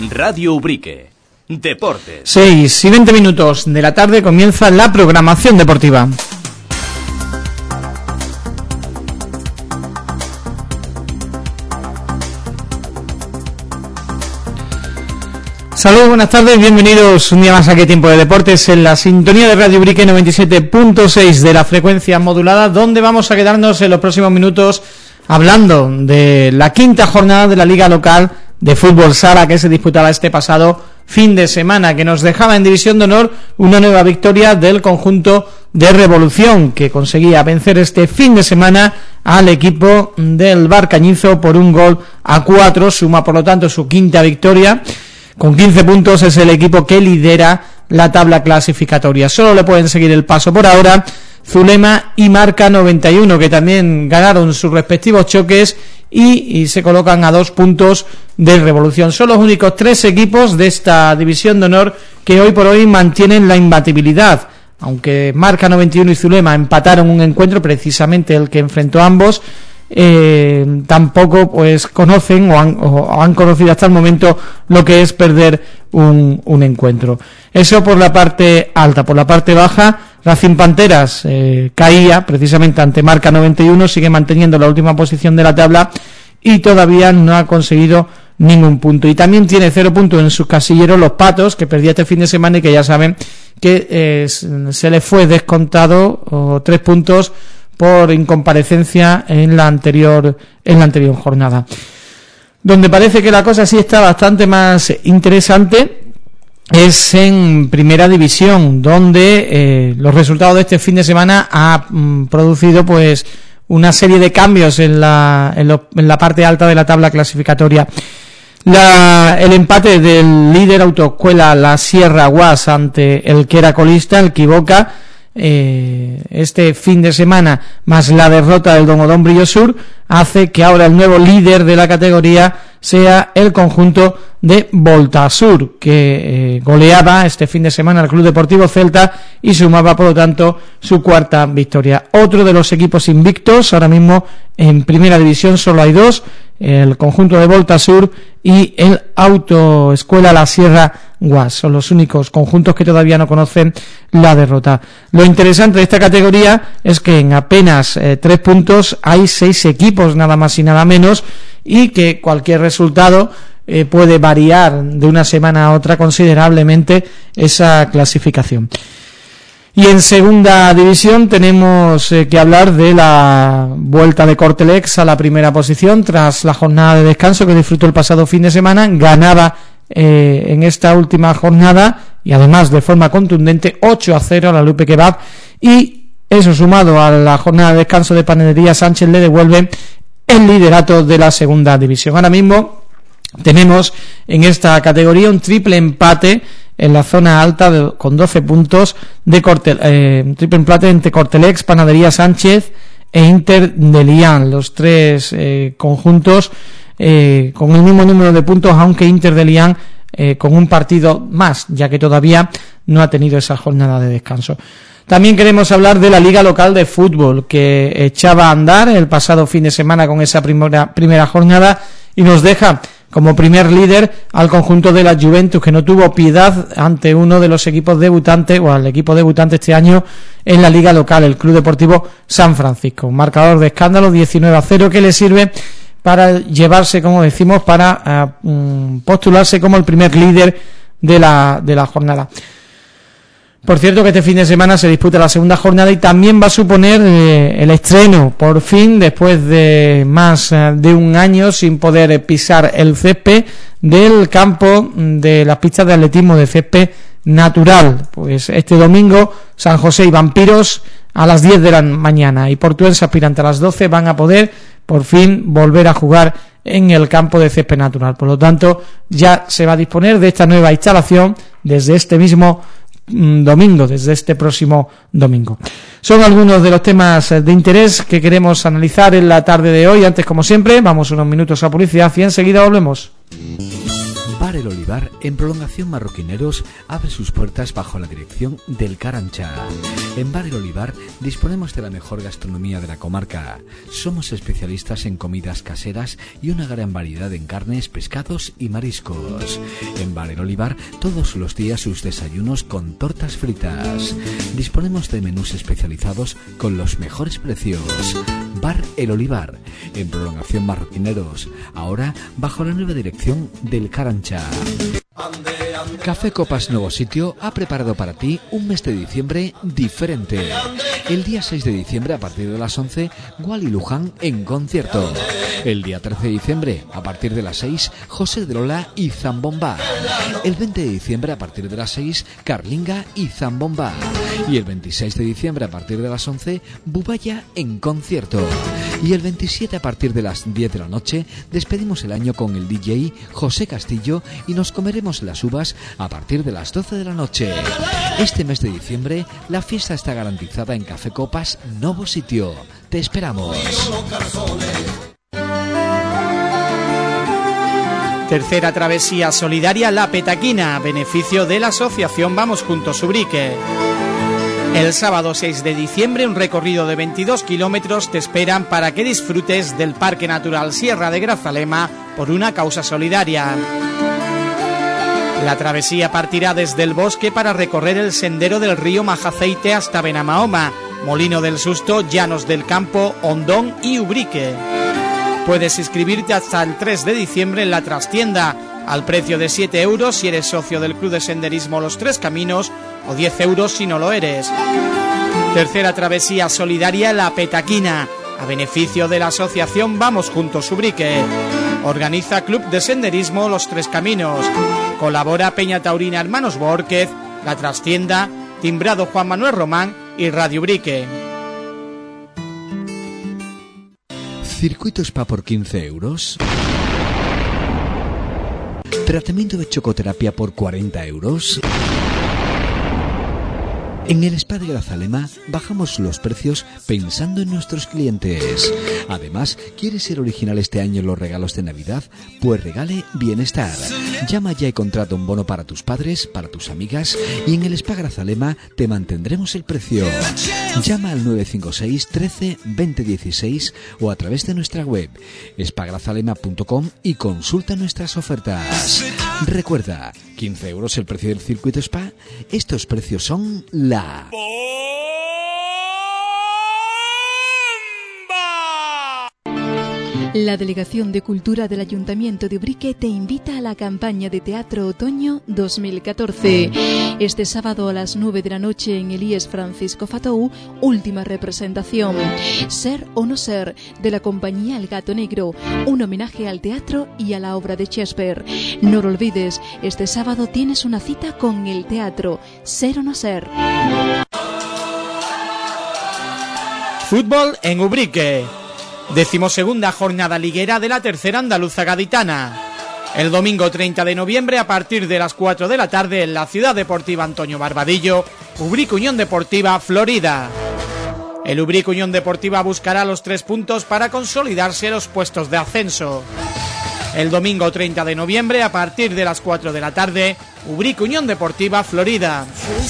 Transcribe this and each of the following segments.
Radio Ubrique. Deportes. 6:20 de la tarde comienza la programación deportiva. Saludos, buenas tardes, bienvenidos un día más a Qué Tiempo de Deportes en la sintonía de Radio Ubrique 97.6 de la frecuencia modulada, donde vamos a quedarnos en los próximos minutos hablando de la quinta jornada de la Liga Local de Fútbol Sala que se disputaba este pasado fin de semana, que nos dejaba en División de Honor una nueva victoria del conjunto de Revolución, que conseguía vencer este fin de semana al equipo del Barcañizo por 1-4, suma por lo tanto su quinta victoria. Con 15 puntos es el equipo que lidera la tabla clasificatoria. Solo le pueden seguir el paso por ahora Zulema y Marca 91, que también ganaron sus respectivos choques y se colocan a 2 puntos de Revolución. Son los únicos 3 equipos de esta División de Honor que hoy por hoy mantienen la imbatibilidad. Aunque Marca 91 y Zulema empataron un encuentro, precisamente el que enfrentó a ambos, tampoco pues conocen o han conocido hasta el momento lo que es perder un encuentro. Eso por la parte alta. Por la parte baja, Racing Panteras caía precisamente ante Marca 91, sigue manteniendo la última posición de la tabla y todavía no ha conseguido ningún punto. Y también tiene 0 puntos en sus casilleros Los Patos, que perdía este fin de semana y que ya saben que se le fue descontado 3 puntos por incomparecencia en la anterior jornada. Donde parece que la cosa sí está bastante más interesante es en Primera División, donde los resultados de este fin de semana ha producido pues una serie de cambios en la parte alta de la tabla clasificatoria. El empate del líder Autoescuela La Sierra Guas ante el que era colista, el Quiboca, este fin de semana, más la derrota del Domodón Brillo Sur, hace que ahora el nuevo líder de la categoría sea el conjunto de Voltasur, que goleaba este fin de semana al Club Deportivo Celta y sumaba por lo tanto su cuarta victoria. Otro de los equipos invictos ahora mismo en Primera División, solo hay 2, el conjunto de Voltasur y el Autoescuela La Sierra Guas. Son los únicos conjuntos que todavía no conocen la derrota. Lo interesante de esta categoría es que en apenas 3 puntos hay 6 equipos, nada más y nada menos, y que cualquier resultado puede variar de una semana a otra considerablemente esa clasificación. Y en Segunda División tenemos que hablar de la vuelta de Cortelex a la primera posición tras la jornada de descanso que disfrutó el pasado fin de semana. Ganaba en esta última jornada y además de forma contundente 8-0 a la Lupe Kebab, y eso sumado a la jornada de descanso de Panadería Sánchez le devuelve el liderato de la Segunda División. Ahora mismo tenemos en esta categoría un triple empate en la zona alta con 12 puntos de triple empate entre Cortelex, Panadería Sánchez e Inter de Lián, los 3 conjuntos con el mismo número de puntos, aunque Inter de Lián con un partido más, ya que todavía no ha tenido esa jornada de descanso. También queremos hablar de la Liga Local de Fútbol, que echaba a andar el pasado fin de semana con esa primera jornada y nos deja como primer líder al conjunto de la Juventus, que no tuvo piedad ante uno de los equipos debutantes, o al equipo debutante este año en la Liga Local, el Club Deportivo San Francisco. Un marcador de escándalo, 19-0, que le sirve para llevarse, como decimos, para postularse como el primer líder de la jornada. Por cierto que este fin de semana se disputa la segunda jornada y también va a suponer el estreno, por fin, después de más de un año sin poder pisar el césped, del campo de las pistas de atletismo de césped natural. Pues este domingo San José y Vampiros a las 10 de la mañana y Portuense Aspirante a las 12 van a poder por fin volver a jugar en el campo de césped natural. Por lo tanto, ya se va a disponer de esta nueva instalación desde este mismo domingo, desde este próximo domingo. Son algunos de los temas de interés que queremos analizar en la tarde de hoy. Antes, como siempre, vamos unos minutos a publicidad y enseguida volvemos. Bar El Olivar, en Prolongación Marroquineros, abre sus puertas bajo la dirección del Carancha. En Bar El Olivar disponemos de la mejor gastronomía de la comarca. Somos especialistas en comidas caseras y una gran variedad en carnes, pescados y mariscos. En Bar El Olivar, todos los días sus desayunos con tortas fritas. Disponemos de menús especializados con los mejores precios. Bar El Olivar, en Prolongación Marroquineros, ahora bajo la nueva dirección del Carancha. Café Copas Nuevo Sitio ha preparado para ti un mes de diciembre diferente. El día 6 de diciembre a partir de las 11, Wally Luján en concierto. El día 13 de diciembre a partir de las 6, José de Lola y Zambomba. El 20 de diciembre a partir de las 6, Carlinga y Zambomba. Y el 26 de diciembre a partir de las 11, Bubaya en concierto. Y el 27 a partir de las 10 de la noche despedimos el año con el DJ José Castillo y nos comeremos las uvas a partir de las 12 de la noche. Este mes de diciembre la fiesta está garantizada en Café Copas Nuevo Sitio. Te esperamos. Tercera travesía solidaria La Petaquina, beneficio de la asociación Vamos Juntos Ubrique. El sábado 6 de diciembre un recorrido de 22 kilómetros te esperan para que disfrutes del Parque Natural Sierra de Grazalema por una causa solidaria. La travesía partirá desde el bosque para recorrer el sendero del río Majaceite hasta Benamahoma, Molino del Susto, Llanos del Campo, Hondón y Ubrique. Puedes inscribirte hasta el 3 de diciembre en la trastienda, al precio de 7 euros si eres socio del Club de Senderismo Los Tres Caminos o 10 euros si no lo eres. Tercera travesía solidaria La Petaquina, a beneficio de la asociación Vamos Juntos Ubrique. Organiza Club de Senderismo Los Tres Caminos. Colabora Peña Taurina Hermanos Bórquez, La Trastienda, Timbrado Juan Manuel Román y Radio Ubrique. Circuito Spa por 15 euros. Tratamiento de chocoterapia por 40 euros. En el Spa de Grazalema bajamos los precios pensando en nuestros clientes. Además, ¿quieres ser original este año en los regalos de Navidad? Pues regale bienestar. Llama ya y contrata un bono para tus padres, para tus amigas y en el Spa Grazalema te mantendremos el precio. Llama al 956 13 20 16 o a través de nuestra web spagrazalema.com y consulta nuestras ofertas. Recuerda, 15 euros el precio del circuito Spa. Estos precios son la... La Delegación de Cultura del Ayuntamiento de Ubrique te invita a la campaña de Teatro Otoño 2014. Este sábado a las 9 de la noche en el IES Francisco Fatou, última representación. Ser o no ser, de la compañía El Gato Negro, un homenaje al teatro y a la obra de Shakespeare. No lo olvides, este sábado tienes una cita con el teatro. Ser o no ser. Fútbol en Ubrique. 12ª jornada liguera de la tercera andaluza gaditana. El domingo 30 de noviembre a partir de las 4 de la tarde en la Ciudad Deportiva Antonio Barbadillo, Ubrique Unión Deportiva Florida. El Ubrique Unión Deportiva buscará los 3 puntos para consolidarse los puestos de ascenso. El domingo 30 de noviembre a partir de las 4 de la tarde, Ubrique Unión Deportiva Florida.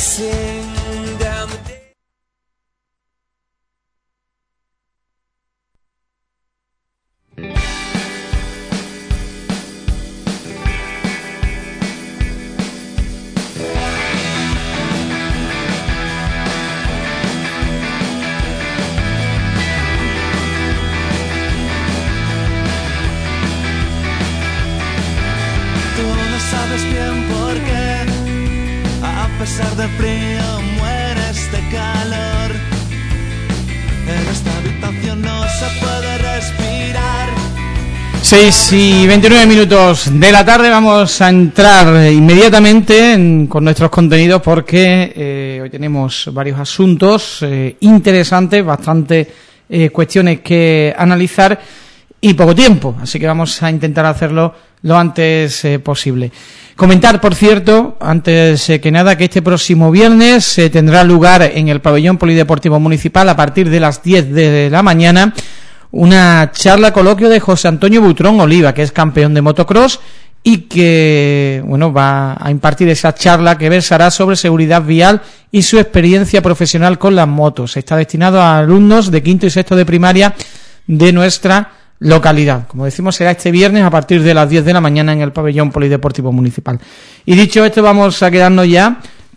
Sabes bien por qué, a pesar del frío, mueres de calor. En esta habitación no se puede respirar. 6 y 29 minutos de la tarde, vamos a entrar inmediatamente con nuestros contenidos porque hoy tenemos varios asuntos interesantes, bastantes cuestiones que analizar y poco tiempo, así que vamos a intentar hacerlo lo antes posible. Comentar, por cierto, antes que nada, que este próximo viernes tendrá lugar en el Pabellón Polideportivo Municipal a partir de las 10 de la mañana una charla coloquio de José Antonio Butrón Oliva, que es campeón de motocross y que va a impartir esa charla que versará sobre seguridad vial y su experiencia profesional con las motos. Está destinado a alumnos de quinto y sexto de primaria de nuestra localidad. Como decimos, será este viernes a partir de las 10 de la mañana en el pabellón polideportivo municipal. Y dicho esto, vamos a quedarnos ya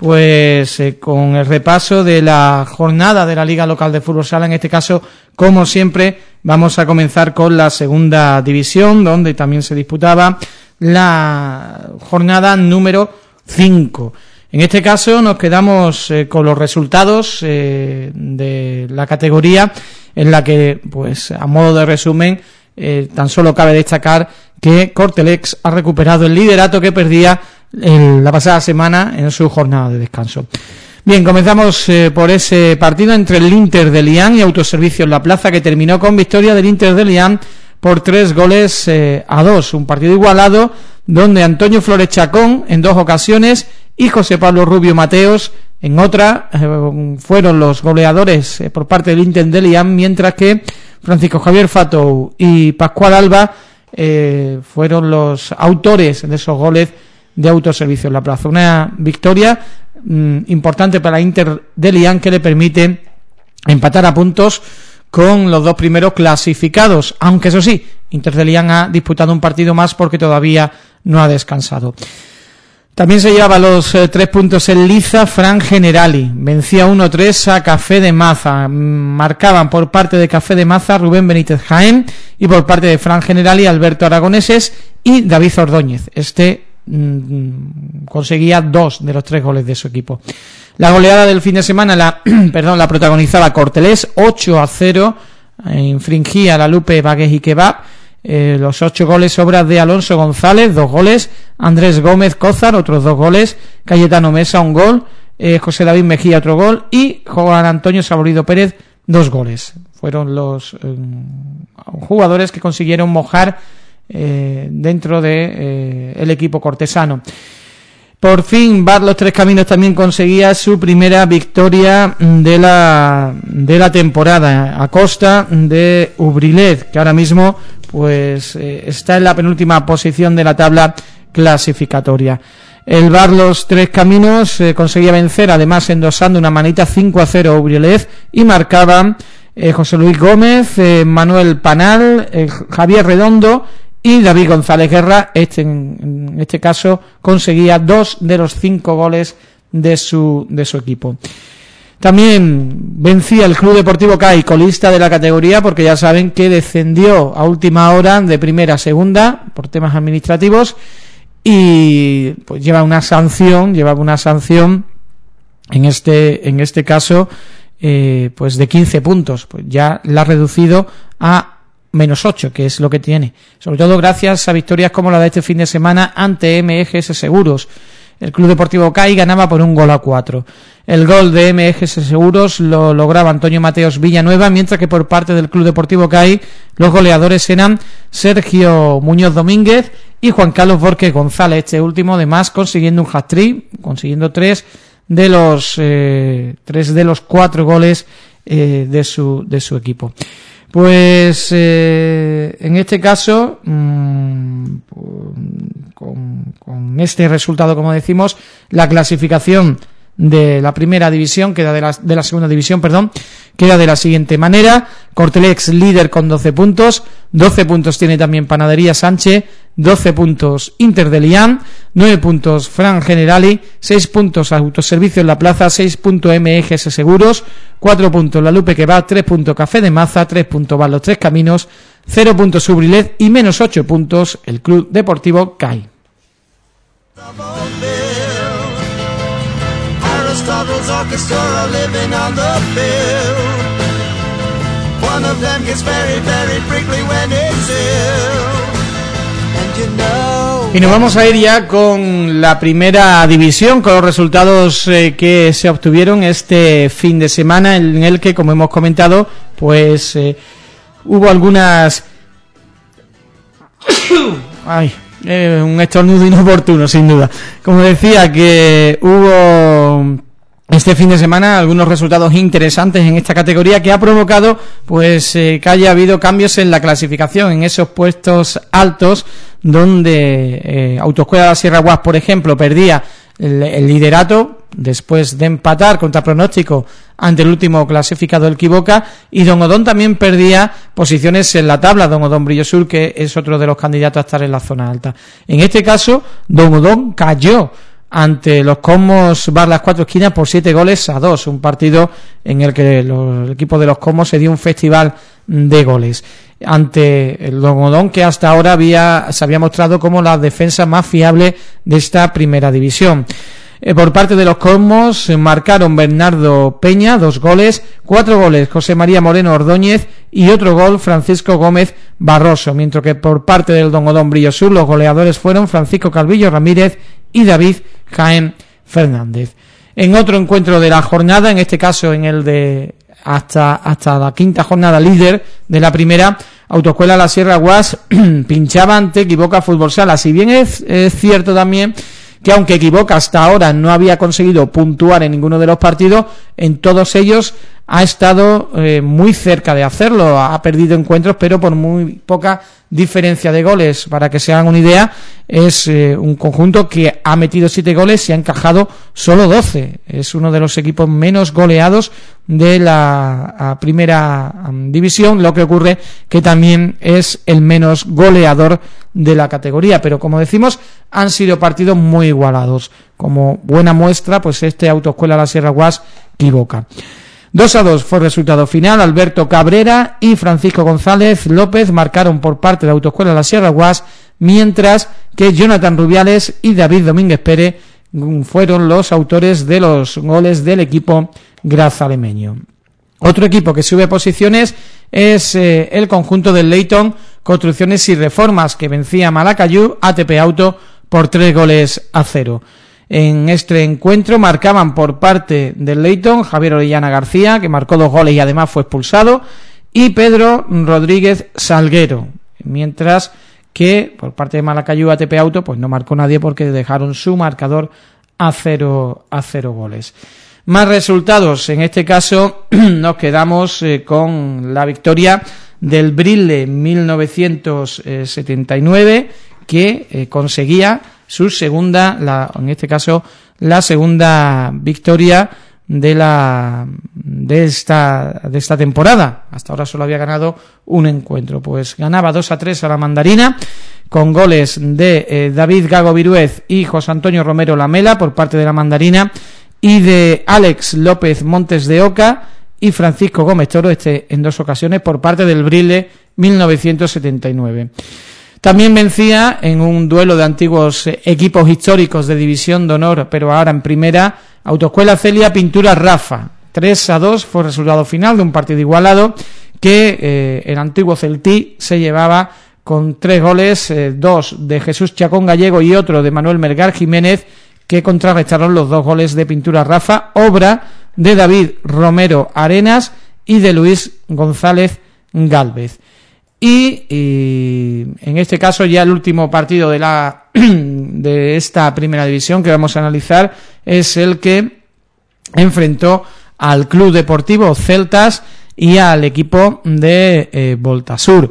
con el repaso de la jornada de la Liga Local de Fútbol Sala. En este caso, como siempre, vamos a comenzar con la segunda división, donde también se disputaba la jornada número 5. En este caso nos quedamos con los resultados de la categoría, en la que, a modo de resumen, tan solo cabe destacar que Cortelex ha recuperado el liderato que perdía la pasada semana en su jornada de descanso. Bien, comenzamos por ese partido entre el Inter de Lián y Autoservicios La Plaza, que terminó con victoria del Inter de Lián por 3-2. Un partido igualado donde Antonio Flores Chacón en 2 ocasiones y José Pablo Rubio Mateos en otra fueron los goleadores por parte del Inter de Lián, mientras que Francisco Javier Fatou y Pascual Alba fueron los autores de esos goles de Autoservicios La Plaza. Una victoria importante para Inter de Lián, que le permite empatar a puntos con los 2 primeros clasificados, aunque eso sí, Inter de Lián ha disputado un partido más porque todavía no ha descansado. También se llevaba los 3 puntos en liza Fran Generali, vencía 1-3 a Café de Maza. Marcaban por parte de Café de Maza Rubén Benítez Jaén y por parte de Fran Generali Alberto Aragoneses y David Ordóñez. Conseguía 2 de los 3 goles de su equipo. La goleada del fin de semana la protagonizaba Cortelés, 8-0, infringía la Lupe Bagués y Kebab. Los 8 goles, obras de Alonso González, 2 goles, Andrés Gómez Cózar, otros 2 goles, Cayetano Mesa, 1 gol, José David Mejía, otro gol, y Juan Antonio Saborido Pérez, 2 goles. Fueron los jugadores que consiguieron mojar dentro de el equipo cortesano. Por fin, Bar Los Tres Caminos también conseguía su primera victoria de la temporada a costa de Ubrilet, que ahora mismo está en la penúltima posición de la tabla clasificatoria. El Bar Los Tres Caminos conseguía vencer, además endosando una manita 5-0 a Ubrilet, y marcaban José Luis Gómez, Manuel Panal, Javier Redondo y David González Guerra. En este caso conseguía 2 de los 5 goles de su equipo. También vencía el Club Deportivo CAI, colista de la categoría, porque ya saben que descendió a última hora de primera a segunda por temas administrativos, y llevaba una sanción en este caso de 15 puntos. Ya la ha reducido a -8, que es lo que tiene, sobre todo gracias a victorias como la de este fin de semana ante MGS Seguros. El Club Deportivo CAI ganaba por 1-4. El gol de MGS Seguros lo lograba Antonio Mateos Villanueva, mientras que por parte del Club Deportivo CAI los goleadores eran Sergio Muñoz Domínguez y Juan Carlos Borges González, este último además consiguiendo un hat-trick, consiguiendo 3 de los 4 goles de su equipo. En este caso, con este resultado, como decimos, la clasificación de la primera división de la segunda división, queda de la siguiente manera: Cortelex líder con 12 puntos, 12 puntos tiene también Panadería Sánchez, 12 puntos Inter de Lián, 9 puntos Fran Generali, 6 puntos Autoservicios La Plaza, 6 puntos MGS Seguros, 4 puntos La Lupe que va, 3 puntos Café de Maza, 3 puntos Bar Los Tres Caminos, 0 puntos Subrilet y -8 puntos el Club Deportivo CAI. Aristotle's orchestra living on the field. One of them gets very, very prickly when it's ill. And you know. Y nos vamos a ir ya con la primera división, con los resultados que se obtuvieron este fin de semana, en el que, como hemos comentado, hubo algunas un estornudo inoportuno, sin duda. Como decía, que hubo este fin de semana algunos resultados interesantes en esta categoría que ha provocado pues que haya habido cambios en la clasificación en esos puestos altos donde Autoescuela de la Sierra Guas, por ejemplo, perdía el liderato después de empatar contra pronóstico ante el último clasificado, el Quiboca, y Don Odón también perdía posiciones en la tabla, Don Odón Brillosur, que es otro de los candidatos a estar en la zona alta. En este caso, Don Odón cayó ante los Cosmos Bar Las Cuatro Esquinas por 7-2, un partido en el que el equipo de los Cosmos se dio un festival de goles ante el Don Odón, que hasta ahora se había mostrado como la defensa más fiable de esta primera división. Por parte de los Cosmos marcaron Bernardo Peña 2 goles, 4 goles José María Moreno Ordóñez y otro gol Francisco Gómez Barroso, mientras que por parte del Don Odón Brillosur los goleadores fueron Francisco Calvillo Ramírez y David Jaén Fernández. En otro encuentro de la jornada, en este caso en el de hasta la quinta jornada líder de la primera, Autoescuela La Sierra Guas pinchaba ante Equivoca Fútbol Sala. Si bien es cierto también que aunque Equivoca hasta ahora no había conseguido puntuar en ninguno de los partidos, en todos ellos ha estado muy cerca de hacerlo, ha perdido encuentros pero por muy poca diferencia de goles. Para que se hagan una idea, es un conjunto que ha metido 7 goles y ha encajado solo 12, es uno de los equipos menos goleados de la primera división, lo que ocurre que también es el menos goleador de la categoría, pero como decimos, han sido partidos muy igualados. Como buena muestra, pues este Autoescuela La Sierra Guas Quiboca. 2-2 fue el resultado final. Alberto Cabrera y Francisco González López marcaron por parte de Autoescuela La Sierra Guas, mientras que Jonathan Rubiales y David Domínguez Pérez fueron los autores de los goles del equipo grazalemeño. Otro equipo que sube posiciones es el conjunto del Leyton Construcciones y Reformas, que vencía a Malacayú ATP Auto por 3-0. En este encuentro marcaban por parte del Leyton Javier Orellana García, que marcó 2 goles y además fue expulsado, y Pedro Rodríguez Salguero, mientras que por parte de Malacayú ATP Auto pues no marcó nadie porque dejaron su marcador a 0 goles. Más resultados, en este caso nos quedamos con la victoria del Brile 1979, que conseguía su segunda, en este caso la segunda victoria de esta temporada. Hasta ahora solo había ganado un encuentro, pues ganaba 2-3 a la Mandarina, con goles de David Gago Viruez y José Antonio Romero Lamela por parte de la Mandarina, y de Alex López Montes de Oca y Francisco Gómez Toro, en 2 ocasiones por parte del Brile 1979. También vencía en un duelo de antiguos equipos históricos de División de Honor, pero ahora en primera, Autoescuela Celia Pintura Rafa. 3-2 fue el resultado final de un partido igualado que el antiguo Celtí se llevaba con 3 goles, 2 de Jesús Chacón Gallego y otro de Manuel Melgar Jiménez, que contrarrestaron los 2 goles de Pintura Rafa, obra de David Romero Arenas y de Luis González Gálvez. Y en este caso ya el último partido de esta primera división que vamos a analizar es el que enfrentó al Club Deportivo Celtas y al equipo de Voltasur.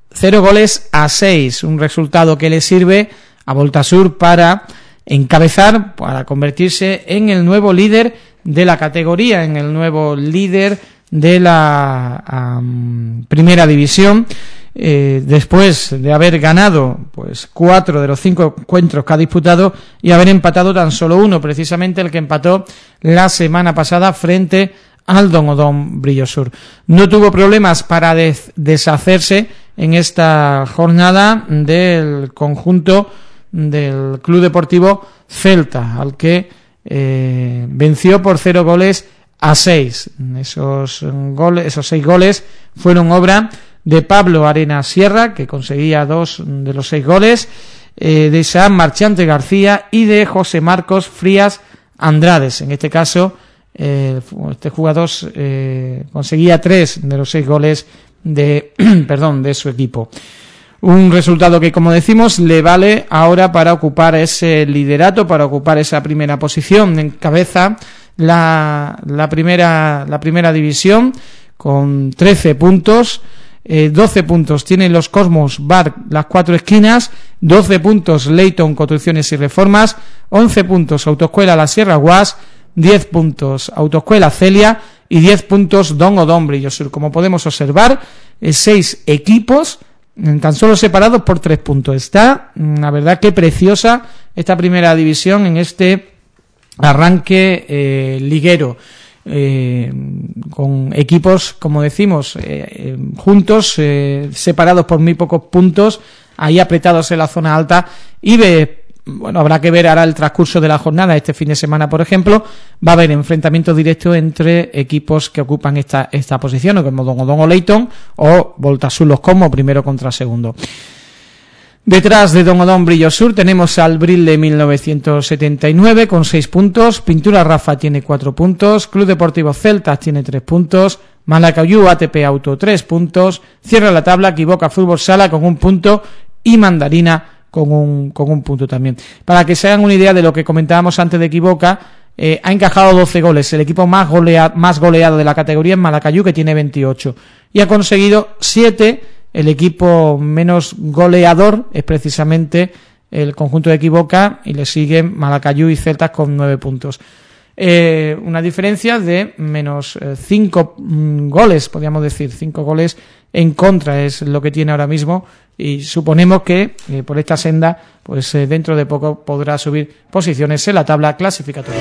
0-6, un resultado que le sirve a Voltasur para encabezar, para convertirse en el nuevo líder de la categoría, en el nuevo líder de la primera división, después de haber ganado pues 4 de los 5 encuentros que ha disputado y haber empatado tan solo 1, precisamente el que empató la semana pasada frente al Don Odón Brillosur. No tuvo problemas para deshacerse en esta jornada del conjunto del Club Deportivo Celta, al que venció por 0-6. Esos 6 goles fueron obra de Pablo Arena Sierra, que conseguía 2 de los 6 goles, de Isaac Marchante García y de José Marcos Frías Andrades. En este caso, este jugador conseguía 3 de los 6 goles de su equipo. Un resultado que, como decimos, le vale ahora para ocupar ese liderato, para ocupar esa primera posición en cabeza la primera división con 13 puntos. 12 puntos tienen los Cosmos Bar Las Cuatro Esquinas, 12 puntos Leyton Construcciones y Reformas, 11 puntos Autoescuela La Sierra Guas, 10 puntos Autoescuela Celia y 10 puntos Don Odón Brillo Sur. Como podemos observar, 6 equipos tan solo separados por 3 puntos. Está, la verdad, que preciosa esta primera división en este arranque liguero. Con equipos, como decimos, juntos, separados por muy pocos puntos, ahí apretados en la zona alta, y habrá que ver ahora el transcurso de la jornada. Este fin de semana, por ejemplo, va a haber enfrentamientos directos entre equipos que ocupan esta posición, como Don Odón o Leyton, o Voltasur Los Cosmos, primero contra segundo. Detrás de Don Odón Brillo Sur tenemos al Bril de 1979 con 6 puntos, Pintura Rafa tiene 4 puntos, Club Deportivo Celtas tiene 3 puntos, Malacayú ATP Auto 3 puntos, cierra la tabla Equivoca Fútbol Sala con 1 punto y Mandarina con un punto también. Para que se hagan una idea de lo que comentábamos antes de Equivoca, ha encajado 12 goles, el equipo más goleado de la categoría es Malacayú, que tiene 28, y ha conseguido 7. El equipo menos goleador es precisamente el conjunto de Equivoca, y le siguen Malacayú y Celtas con 9 puntos. Una diferencia de menos 5 goles, podríamos decir, 5 goles en contra es lo que tiene ahora mismo, y suponemos que por esta senda, pues dentro de poco podrá subir posiciones en la tabla clasificatoria.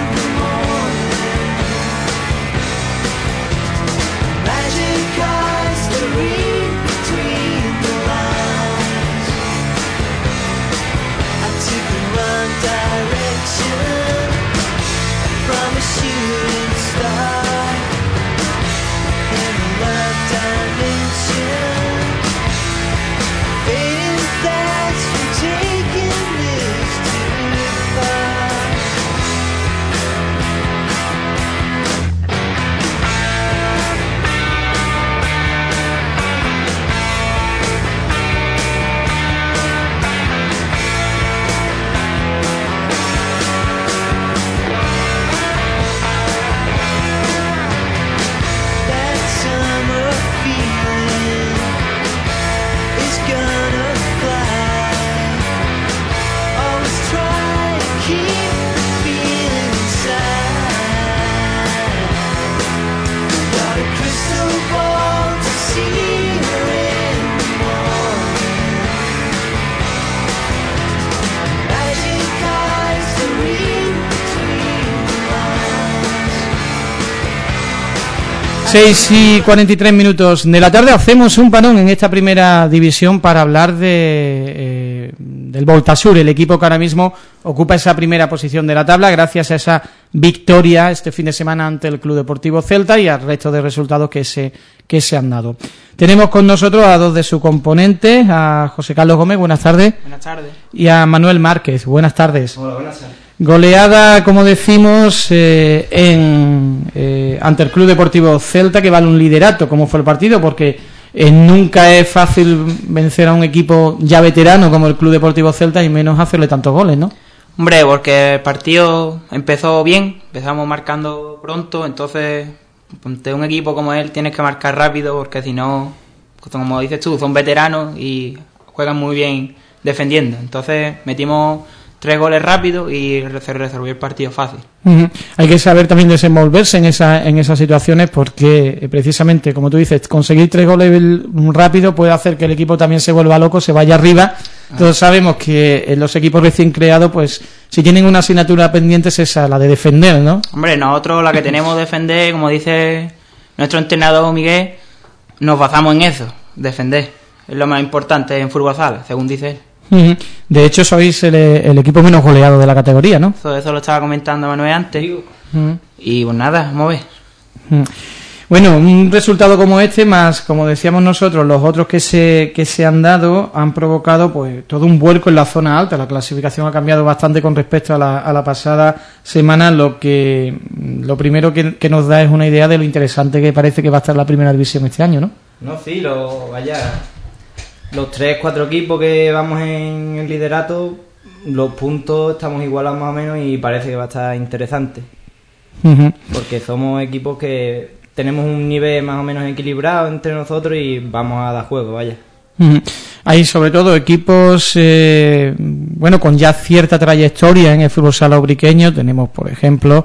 Seis y 43 minutos de la tarde. Hacemos un parón en esta primera división para hablar del Voltasur, el equipo que ahora mismo ocupa esa primera posición de la tabla gracias a esa victoria este fin de semana ante el Club Deportivo Celta y al resto de resultados que se han dado. Tenemos con nosotros a dos de sus componentes, a José Carlos Gómez, buenas tardes. Buenas tardes. Y a Manuel Márquez, buenas tardes. Hola, buenas tardes. Goleada, como decimos, ante el Club Deportivo Celta, que vale un liderato. ¿Cómo fue el partido? Porque nunca es fácil vencer a un equipo ya veterano como el Club Deportivo Celta y menos hacerle tantos goles, ¿no? Hombre, porque el partido empezó bien, empezamos marcando pronto, entonces ante un equipo como él tienes que marcar rápido, porque si no, como dices tú, son veteranos y juegan muy bien defendiendo. Entonces metimos 3 goles rápidos y se resolvió el partido fácil. Hay que saber también desenvolverse en esas situaciones, porque precisamente, como tú dices, conseguir 3 goles rápido puede hacer que el equipo también se vuelva loco, se vaya arriba. Todos sabemos que en los equipos recién creados, pues si tienen una asignatura pendiente es esa, la de defender, ¿no? Hombre, nosotros la que tenemos que defender, como dice nuestro entrenador Miguel, nos basamos en eso, defender. Es lo más importante en fútbol sala, según dice él. De hecho, sois el equipo menos goleado de la categoría, ¿no? Eso lo estaba comentando Manuel antes. Y pues nada, vamos a ver. Bueno, un resultado como este, más como decíamos nosotros, los otros que se han dado, han provocado pues todo un vuelco en la zona alta. La clasificación ha cambiado bastante con respecto a la pasada semana, lo primero que nos da es una idea de lo interesante que parece que va a estar la primera división este año, ¿no? No, sí, los 3-4 equipos que vamos en el liderato, los puntos estamos igualados más o menos y parece que va a estar interesante. Ujú. porque somos equipos que tenemos un nivel más o menos equilibrado entre nosotros y vamos a dar juego, vaya. Ujú. Hay sobre todo equipos con ya cierta trayectoria en el fútbol sala ubriqueño. Tenemos, por ejemplo,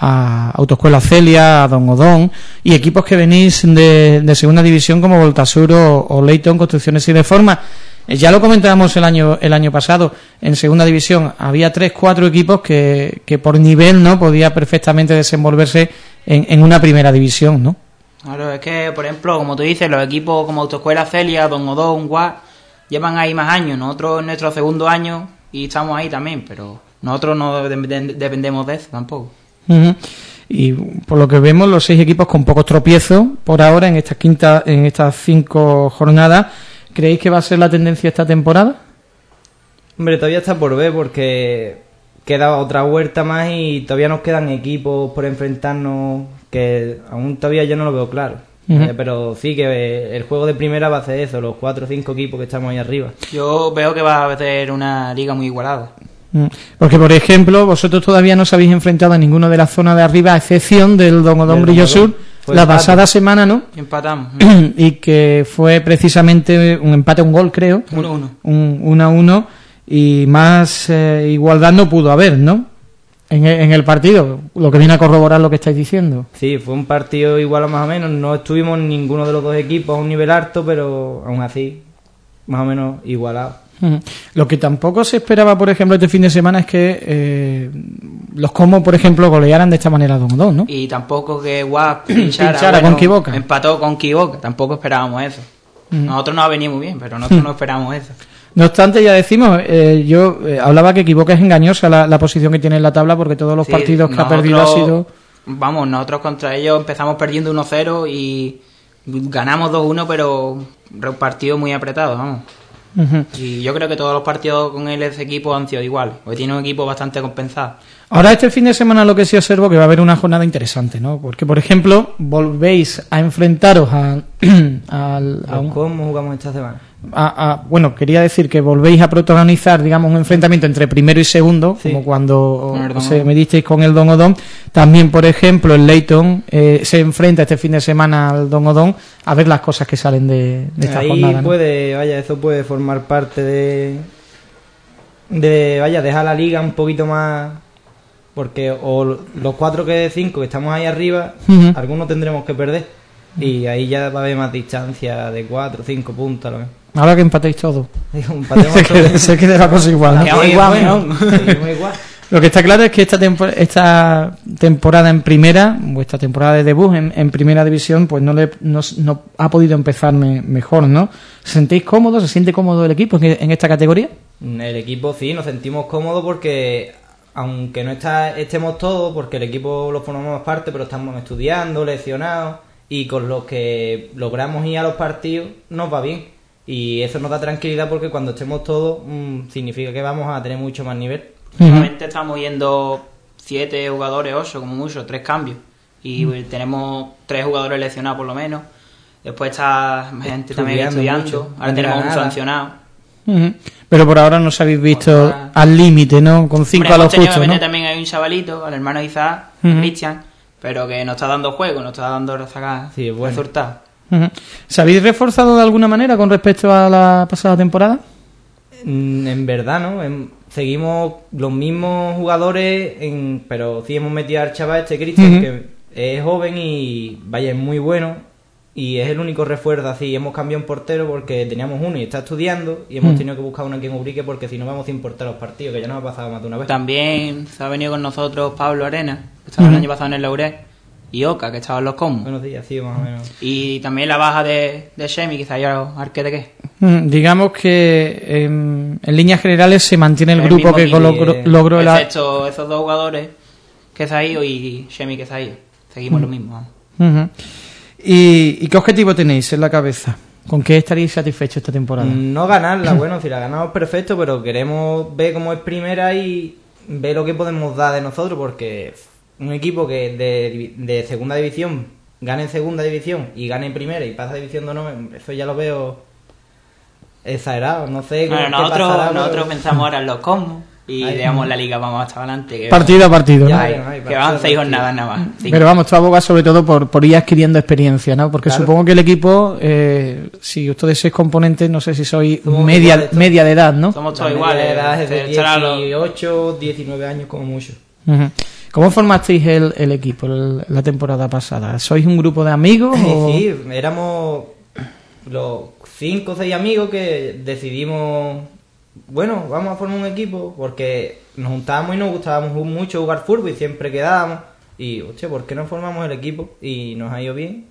a Autoescuela Celia, a Don Odón, y equipos que venís de segunda división como Voltasur o Leyton Construcciones y Reformas. Ya lo comentábamos el año pasado. En segunda división había 3-4 equipos que por nivel no podía perfectamente desenvolverse en una primera división, ¿no? Claro, es que, por ejemplo, como tú dices, los equipos como Autoescuela Celia, Don Odón, Guas, llevan ahí más años. Nosotros en nuestro segundo año y estamos ahí también, pero nosotros no dependemos de eso tampoco. Uh-huh. Y por lo que vemos, los 6 equipos con pocos tropiezos por ahora en estas 5 jornadas. ¿Creéis que va a ser la tendencia esta temporada? Hombre, todavía está por ver porque queda otra vuelta más y todavía nos quedan equipos por enfrentarnos que aún todavía yo no lo veo claro. Uh-huh. Pero sí que el juego de primera va a ser eso, los 4 o 5 equipos que estamos ahí arriba. Yo veo que va a ser una liga muy igualada. Porque, por ejemplo, vosotros todavía no os habéis enfrentado a ninguno de la zona de arriba, a excepción del Don Odón Brillo Sur, la pasada semana, ¿no? Y empatamos. Y que fue precisamente un empate a un gol, creo. 1-1. Un 1-1, y más igualdad no pudo haber, ¿no? En el partido, lo que viene a corroborar lo que estáis diciendo. Sí, fue un partido igual o más o menos. No estuvimos ninguno de los dos equipos a un nivel alto, pero aún así, más o menos igualado. Lo que tampoco se esperaba, por ejemplo, este fin de semana es que los Comos, por ejemplo, golearan de esta manera a Don Odón, ¿no? Y tampoco que Guas pinchara Pinchara con Quiboca. Empató con Quiboca, tampoco esperábamos eso. Nosotros nos ha venido muy bien, pero nosotros no esperábamos eso. No obstante, ya decimos, yo hablaba que Quiboca es engañosa la posición que tiene en la tabla, porque todos los partidos que ha perdido ha sido... Vamos, nosotros contra ellos empezamos perdiendo 1-0 y ganamos 2-1, pero un partido muy apretado, vamos. Uh-huh. Y yo creo que todos los partidos con ese equipo han sido iguales, porque tiene un equipo bastante compensado. Ahora este fin de semana lo que sí observo que va a haber una jornada interesante, ¿no? Porque, por ejemplo, volvéis a enfrentaros ¿Cómo jugamos esta semana? Bueno, quería decir que volvéis a protagonizar, digamos, un enfrentamiento entre primero y segundo, sí, como cuando se medisteis con el Don Odón. También, por ejemplo, el Leyton se enfrenta este fin de semana al Don Odón, a ver las cosas que salen de esta jornada, ¿no? Eso puede formar parte de dejar la liga un poquito más, porque o los 4 que 5 que estamos ahí arriba, uh-huh, algunos tendremos que perder, y ahí ya va a haber más distancia de 4 o 5 puntos a lo mejor. Ahora que empatéis todo. Se queda la cosa igual, ¿no? Seguimos igual. Lo que está claro es que esta temporada en primera, o esta temporada de debut en primera división, pues no ha podido empezar mejor, ¿no? ¿Se sentéis cómodos? ¿Se siente cómodo el equipo en esta categoría? El equipo sí, nos sentimos cómodos porque, aunque no estemos todos, porque el equipo lo formamos parte, pero estamos estudiando, lesionados, y con lo que logramos ir a los partidos nos va bien. Y eso nos da tranquilidad porque cuando estemos todos significa que vamos a tener mucho más nivel. Normalmente estamos yendo 7 jugadores, 8 como mucho, 3 cambios. Y tenemos 3 jugadores lesionados por lo menos. Después está gente también estudiando. Mucho. Ahora tenemos un sancionado. Pero por ahora no os habéis visto al límite, ¿no? Con 5 a lo justo, ¿no? También hay un chavalito, al hermano Isaac, Cristian, pero que nos está dando juego, nos está dando resultados. ¿Se habéis reforzado de alguna manera con respecto a la pasada temporada? En verdad, ¿no? Seguimos los mismos jugadores, pero sí hemos metido al chaval Cristian, que es joven y es muy bueno, y es el único refuerzo así. Hemos cambiado un portero porque teníamos uno y está estudiando, y hemos tenido que buscar uno aquí en Ubrique porque si no vamos sin portero a los partidos, que ya nos ha pasado más de una vez. También se ha venido con nosotros Pablo Arena, que estaba el año pasado en el Laurel, y Oca, que estaba en los Comos. Buenos días, sí, más o menos. Y también la baja de Shemi, quizá ya arquete que. Digamos que en líneas generales se mantiene el grupo que logró el... Excepto esos 2 jugadores que se ha ido y Shemi que se ha ido. Seguimos lo mismo. ¿Y qué objetivo tenéis en la cabeza? ¿Con qué estaréis satisfechos esta temporada? No ganarla, bueno, si la ganamos perfecto, pero queremos ver cómo es primera y ver lo que podemos dar de nosotros, porque un equipo que de segunda división gane en segunda división y gane en primera y pasa a división de honor, eso ya lo veo exagerado. No sé nosotros pensamos ahora en los Comos, y digamos la liga vamos hasta adelante. Que Partido a partido, ¿no? Que van 6 jornadas nada más. Pero vamos, tú abogas sobre todo por ir adquiriendo experiencia, ¿no? Porque Claro. supongo que el equipo, si ustedes sois componentes, no sé si sois Somos media iguales, de edad, ¿no? Somos todos La iguales. media de edad es de será lo- 18, 19 años como mucho. Ujú. ¿Cómo formasteis el equipo la temporada pasada? ¿Sois un grupo de amigos? o- Sí, éramos los 5 o 6 amigos que decidimos, bueno, vamos a formar un equipo porque nos juntábamos y nos gustaba mucho jugar fútbol y siempre quedábamos. Y, hostia, ¿por qué no formamos el equipo? Y nos ha ido bien.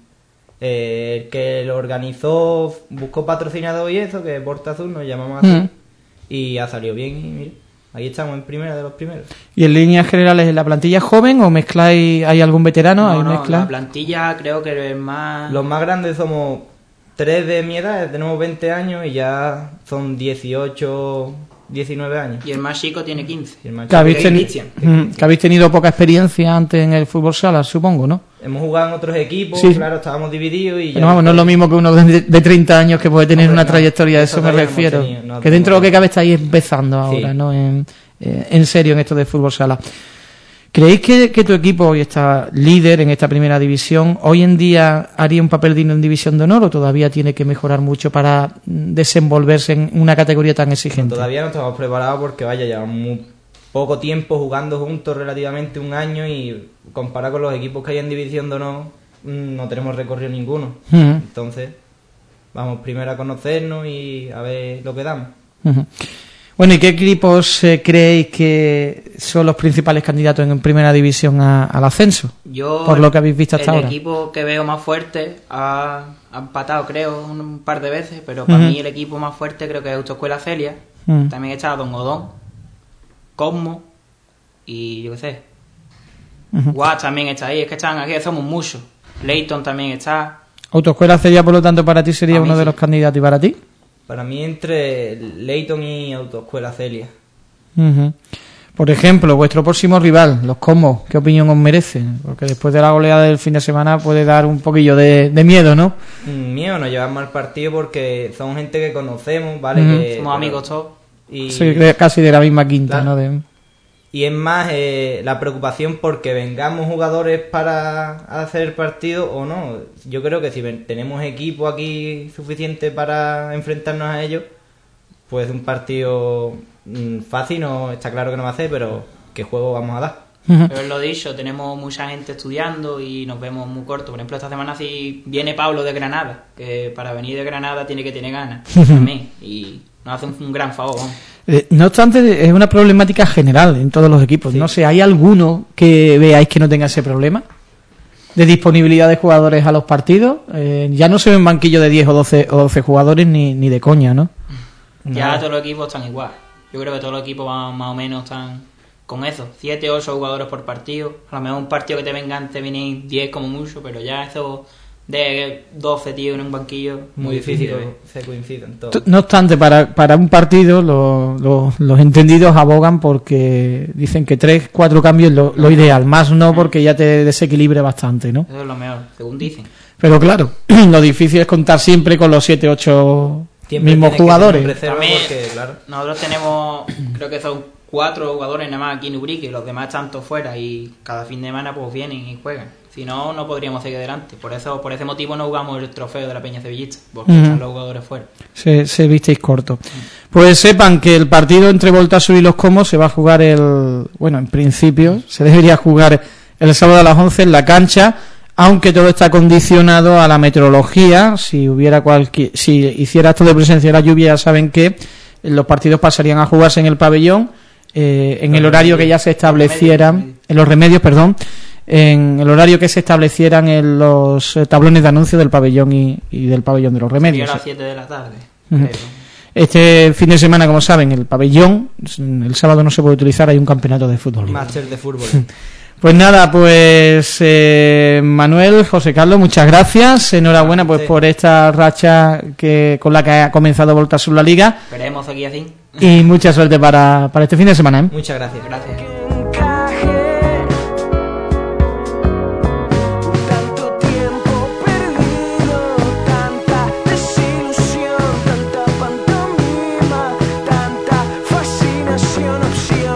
El que lo organizó buscó patrocinador y eso, que es Porta Azul, nos llamamos así. Y ha salido bien y mira, ahí estamos en primera de los primeros. ¿Y en líneas generales la plantilla es joven o mezcláis, hay algún veterano? ¿Hay No, mezcla? la plantilla creo que es más... Los más grandes somos 3 de mi edad, tenemos 20 años y ya son 18, 19 años. Y el más chico tiene 15. Y el más Que habéis, chico- teni- que habéis tenido poca experiencia antes en el fútbol sala, supongo, ¿no? Hemos jugado en otros equipos, Sí. claro, estábamos divididos y Pero vamos, no es lo mismo que uno de 30 años que puede tener Hombre, una no, trayectoria, a eso eso me todavía no hemos refiero. tenido, no que dentro de lo que tenemos. cabe estáis empezando ahora, Sí. ¿no? En serio en esto de fútbol sala. ¿Creéis que tu equipo hoy está líder en esta primera división? ¿Hoy en día haría un papel digno en división de honor o todavía tiene que mejorar mucho para desenvolverse en una categoría tan exigente? Todavía no estamos preparados porque vaya, llevamos muy poco tiempo jugando juntos, relativamente un año, y comparado con los equipos que hay en división de honor, no tenemos recorrido ninguno. Ujú. Entonces, vamos primero a conocernos y a ver lo que damos. Ujú. Bueno, ¿y qué equipos creéis que son los principales candidatos en primera división al ascenso? Yo, Por lo que habéis visto hasta ahora. El equipo que veo más fuerte ha empatado, creo, un par de veces, pero para Ujú. mí el equipo más fuerte creo que es Autoescuela Celia. Mm. También está Don Odón, Cosmo y yo qué sé. Ujú. Watts también está ahí, es que están aquí, somos muchos. Leighton también está. Autoescuela sería, por lo tanto, para ti sería A mí uno de sí. los candidatos. ¿Y para ti? Para mí entre Leighton y Autoescuela Celia. Ujú. Por ejemplo, vuestro próximo rival, los Cosmos, ¿qué opinión os merecen? Porque después de la goleada del fin de semana puede dar un poquillo de miedo, ¿no? Mío, nos llevamos al partido porque son gente que conocemos, ¿vale? Ujú. Que, Somos amigos todos. Y, Sí, casi de la misma quinta, Claro. ¿no? y es más la preocupación porque vengamos jugadores para hacer el partido o no. Yo creo que si tenemos equipo aquí suficiente para enfrentarnos a ellos, pues un partido fácil, no está claro que no va a ser, pero ¿qué juego vamos a dar? Ujú. Pero lo dicho, tenemos mucha gente estudiando y nos vemos muy cortos. Por ejemplo, esta semana sí viene Pablo de Granada, que para venir de Granada tiene que tener ganas también. Y nos hace un gran favor. Vamos. No obstante, es una problemática general en todos los equipos. Sí. No sé, ¿hay alguno que veáis que no tenga ese problema? De disponibilidad de jugadores a los partidos. Ya no se ven banquillo de 10 o 12 jugadores ni de coña, ¿no? Ya todos los equipos están igual. Yo creo que todos los equipos más o menos están con eso. 7 o 8 jugadores por partido. A lo mejor un partido que te vengan te vienen 10 como mucho, pero ya eso de 12 tíos en un banquillo Muy difícil de ver. se coinciden todos. No obstante, para un partido los entendidos abogan porque dicen que 3-4 cambios es lo ideal, más no porque ya te desequilibre bastante, ¿no? Eso es lo mejor, según dicen. Pero claro, lo difícil es contar siempre con los 7-8 Siempre mismos tiene que ser jugadores. un reserva También- porque, claro, Nosotros tenemos, creo que son 4 jugadores nada más aquí en Ubrique, los demás están todos fuera y cada fin de semana pues vienen y juegan. Si no, no podríamos seguir adelante. Por ese motivo no jugamos el trofeo de la Peña Sevillista, porque Ujú. están los jugadores fuera. Se visteis corto. Pues sepan que el partido entre Voltasur y los Comos se va a jugar en principio, se debería jugar el sábado a las 11 en la cancha, aunque todo está condicionado a la meteorología. Si hiciera acto de presencia de la lluvia, ya saben que los partidos pasarían a jugarse en el pabellón, en el horario que ya se establecieran, en los remedios, perdón, en el horario que se establecieran en los tablones de anuncio del pabellón y del pabellón de los Sería remedios. a las 7 de la tarde. Ujú. creo. Este fin de semana, como saben, el pabellón, el sábado no se puede utilizar, hay un campeonato de fútbol. máster de fútbol. Pues nada, pues Manuel, José Carlos, muchas gracias, enhorabuena pues Sí. por esta racha con la que ha comenzado Voltasur la Liga Esperemos aquí así. y mucha suerte para este fin de semana, ¿eh? Muchas gracias. Gracias. Tanto tiempo perdido, tanta desilusión, tanta pantomima, tanta fascinación, opción.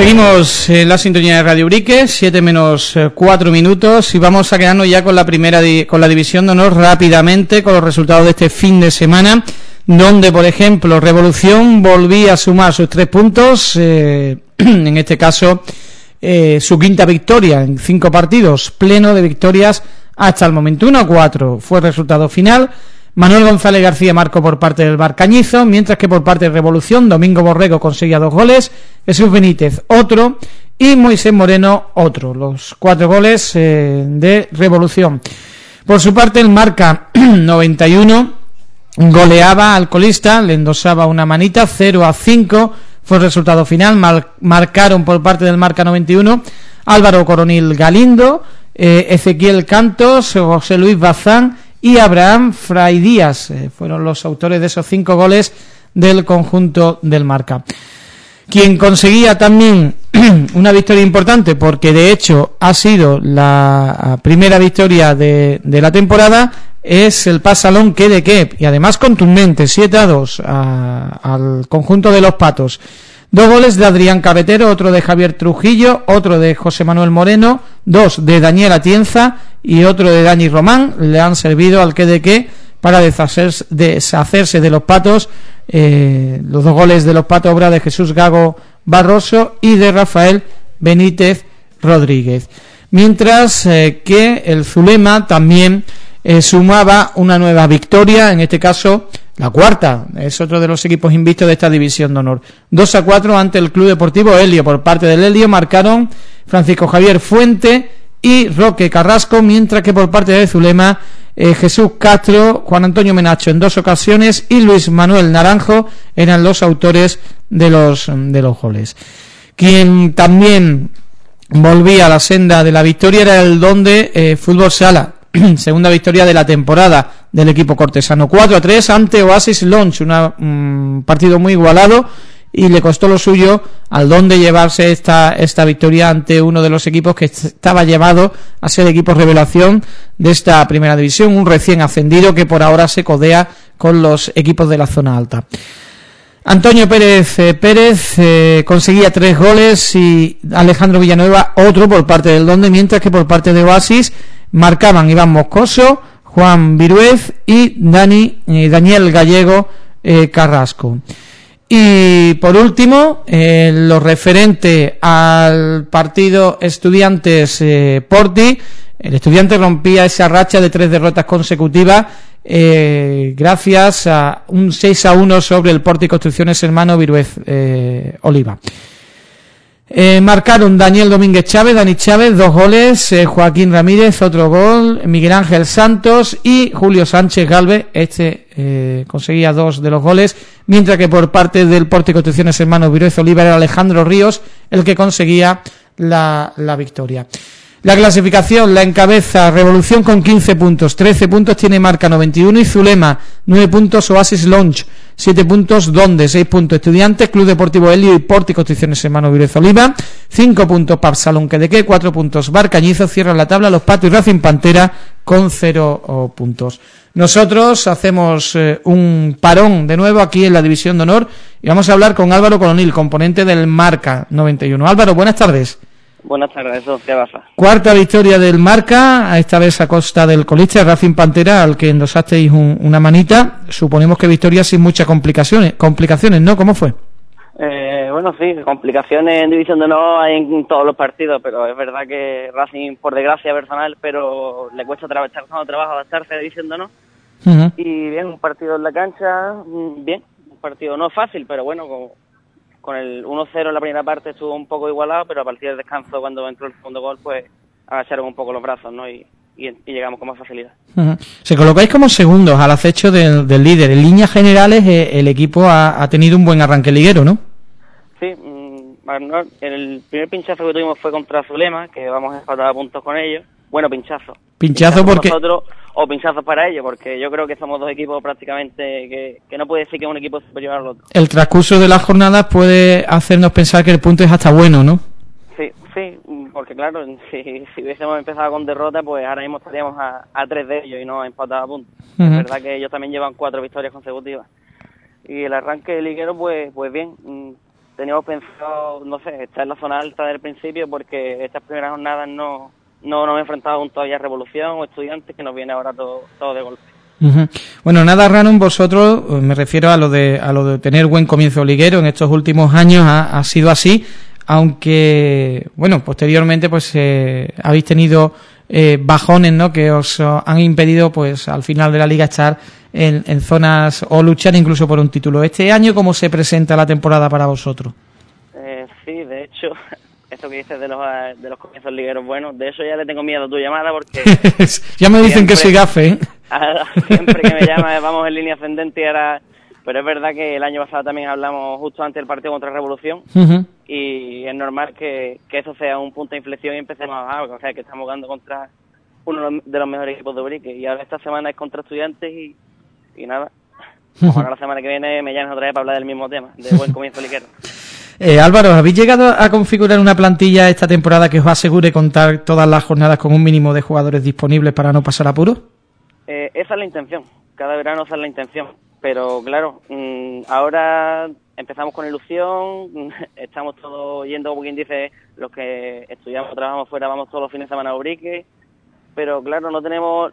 Seguimos en la sintonía de Radio Ubrique, 7 menos 4 minutos, y vamos a quedarnos ya con la con la división de honor rápidamente, con los resultados de este fin de semana, donde, por ejemplo, Revolución volvía a sumar sus 3 puntos, en este caso su quinta victoria en 5 partidos, pleno de victorias hasta el momento. 1-4 fue el resultado final. Manuel González García marcó por parte del Bar Cañizo, mientras que por parte de Revolución, Domingo Borrego conseguía 2 goles, Jesús Benítez otro y Moisés Moreno otro. Los 4 goles de Revolución. Por su parte, el Marca 91 goleaba al colista, le endosaba una manita, 0-5 fue el resultado final. Marcaron por parte del Marca 91 Álvaro Coronil Galindo, Ezequiel Cantos, José Luis Bazán y Abraham Fray Díaz, fueron los autores de esos 5 goles del conjunto del Marca. Quien conseguía también una victoria importante, porque de hecho ha sido la primera victoria de la temporada, es el Pasalón Quedequep, y además contundente, 7-2 al conjunto de los Patos. 2 goles de Adrián Cabetero, otro de Javier Trujillo, otro de José Manuel Moreno, 2 de Daniel Atienza y otro de Dani Román, le han servido al Quedequé para deshacerse de los Patos. Los 2 goles de los Patos, obra de Jesús Gago Barroso y de Rafael Benítez Rodríguez. Mientras que el Zulema también sumaba una nueva victoria, en este caso la cuarta, es otro de los equipos invictos de esta división de honor. 2-4 ante el Club Deportivo Helio. Por parte del Helio marcaron Francisco Javier Fuente y Roque Carrasco, mientras que por parte de Zulema Jesús Castro, Juan Antonio Menacho en 2 ocasiones y Luis Manuel Naranjo eran los autores de los goles. Quien también volvía a la senda de la victoria era el Donde Fútbol Sala, segunda victoria de la temporada del equipo cortesano, 4-3 ante Oasis Launch, un partido muy igualado, y le costó lo suyo al Donde llevarse esta victoria ante uno de los equipos que estaba llamado a ser equipo revelación de esta primera división, un recién ascendido que por ahora se codea con los equipos de la zona alta. Antonio Pérez conseguía 3 goles y Alejandro Villanueva otro por parte del Donde, mientras que por parte de Oasis marcaban Iván Moscoso, Juan Viruez y Daniel Gallego Carrasco. Y por último, lo referente al partido Estudiantes Porti, el Estudiante rompía esa racha de 3 derrotas consecutivas gracias a un 6-1 sobre el Porti Construcciones Hermano Viruez Oliva. Marcaron Daniel Domínguez Chávez, Dani Chávez, 2 goles, Joaquín Ramírez, otro gol, Miguel Ángel Santos y Julio Sánchez Galvez, conseguía 2 de los goles, mientras que por parte del Porti Construcciones Hermanos Viruez Oliva era Alejandro Ríos el que conseguía la victoria. La clasificación la encabeza Revolución con 15 puntos, 13 puntos tiene Marca 91 y Zulema, 9 puntos Oasis Launch, 7 puntos Donde, 6 puntos Estudiantes, Club Deportivo Helio y Porti Construcciones Hermanos Viruez Oliva, 5 puntos Papsalón Quedequé, 4 puntos Bar Cañizo, cierran la tabla Los Patos y Racing Pantera con 0 puntos. Nosotros hacemos un parón de nuevo aquí en la División de Honor y vamos a hablar con Álvaro Coronil, componente del Marca 91. Álvaro, buenas tardes. Buenas tardes, eso, ¿qué pasa? Cuarta victoria del Marca, esta vez a costa del colista Racing Pantera, al que endosasteis una manita. Suponemos que victoria sin muchas complicaciones, ¿no? ¿Cómo fue? Bueno, sí, complicaciones en División de Honor hay en todos los partidos, pero es verdad que Racing, por desgracia personal, pero le cuesta trabajo adaptarse a División de Honor. Uh-huh. Y bien, un partido en la cancha, bien, un partido no fácil, pero bueno, con el 1-0 en la primera parte estuvo un poco igualado, pero a partir del descanso, cuando entró el segundo gol, pues agacharon un poco los brazos, ¿no? Y llegamos con más facilidad. Uh-huh. Se colocáis como segundos al acecho del líder. En líneas generales, el equipo ha tenido un buen arranque liguero, ¿no? Sí, el primer pinchazo que tuvimos fue contra Zulema, que vamos a empatar a puntos con ellos. Bueno, pinchazo porque nosotros o pinchazos para ellos, porque yo creo que somos 2 equipos prácticamente que no puede decir que es un equipo superior al otro. El transcurso de las jornadas puede hacernos pensar que el punto es hasta bueno, ¿no? Sí, porque claro, si hubiésemos empezado con derrota, pues ahora mismo estaríamos a 3 de ellos y no empatados a puntos. Uh-huh. Es verdad que ellos también llevan 4 victorias consecutivas. Y el arranque liguero, pues bien, teníamos pensado, no sé, estar en la zona alta del principio, porque estas primeras jornadas no nos hemos enfrentado aún todavía a Revolución o Estudiantes, que nos viene ahora todo de golpe. Uh-huh. Bueno, nada raro en vosotros, me refiero a lo de tener buen comienzo liguero en estos últimos años, ha sido así, aunque, bueno, posteriormente pues habéis tenido bajones, ¿no?, que os han impedido pues al final de la liga estar en zonas o luchar incluso por un título. Este año, ¿cómo se presenta la temporada para vosotros? Sí, de hecho, eso que dices de los comienzos ligueros buenos, de eso ya le tengo miedo a tu llamada, porque ya me dicen que soy gafe, ¿eh? Siempre que me llamas vamos en línea ascendente y ahora... Pero es verdad que el año pasado también hablamos justo antes del partido contra Revolución, uh-huh, y es normal que eso sea un punto de inflexión y empecemos a bajar, o sea, que estamos jugando contra uno de los mejores equipos de Ubrique, y ahora esta semana es contra Estudiantes y nada. Ahora la semana que viene me llamas otra vez para hablar del mismo tema, de buen comienzo liguero. Álvaro, ¿habéis llegado a configurar una plantilla esta temporada que os asegure contar todas las jornadas con un mínimo de jugadores disponibles para no pasar apuros? Esa es la intención, cada verano esa es la intención, pero claro, ahora empezamos con ilusión, estamos todos yendo, como quien dice, los que estudiamos, trabajamos fuera, vamos todos los fines de semana a Ubrique, pero claro, no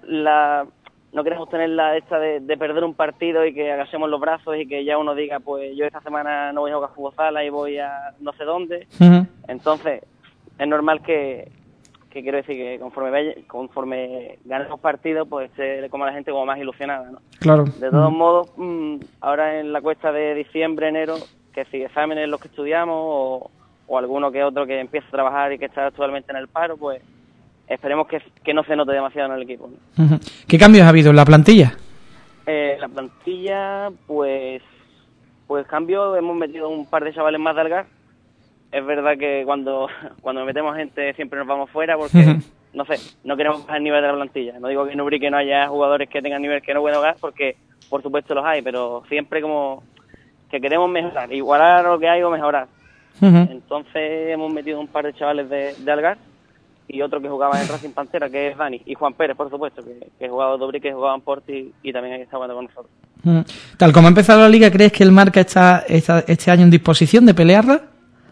queremos tener la esta de perder un partido y que agachemos los brazos y que ya uno diga, pues yo esta semana no voy a jugar fútbol sala y voy a no sé dónde. Uh-huh. Entonces, es normal que quiero decir que conforme ganemos partidos, pues esté como la gente como más ilusionada, ¿no? Claro. De todos modos, ahora en la cuesta de diciembre, enero, que si exámenes los que estudiamos o alguno que otro que empieza a trabajar y que está actualmente en el paro, pues esperemos que no se note demasiado en el equipo, ¿no? Uh-huh. ¿Qué cambios ha habido en la plantilla? La plantilla, pues cambios, hemos metido un par de chavales más de Algar. Es verdad que cuando metemos gente siempre nos vamos fuera porque, uh-huh, no sé, no queremos bajar el nivel de la plantilla. No digo que en Ubrique no haya jugadores que tengan nivel que no pueden jugar, porque por supuesto los hay, pero siempre como que queremos mejorar, igualar lo que hay o mejorar. Uh-huh. Entonces hemos metido un par de chavales de Algar y otro que jugaba en Racing Pantera, que es Dani, y Juan Pérez, por supuesto, que jugaba en Ubrique, que jugaba en Porti y también está jugando con nosotros. Uh-huh. Tal como ha empezado la liga, ¿crees que el Marca está este año en disposición de pelearla?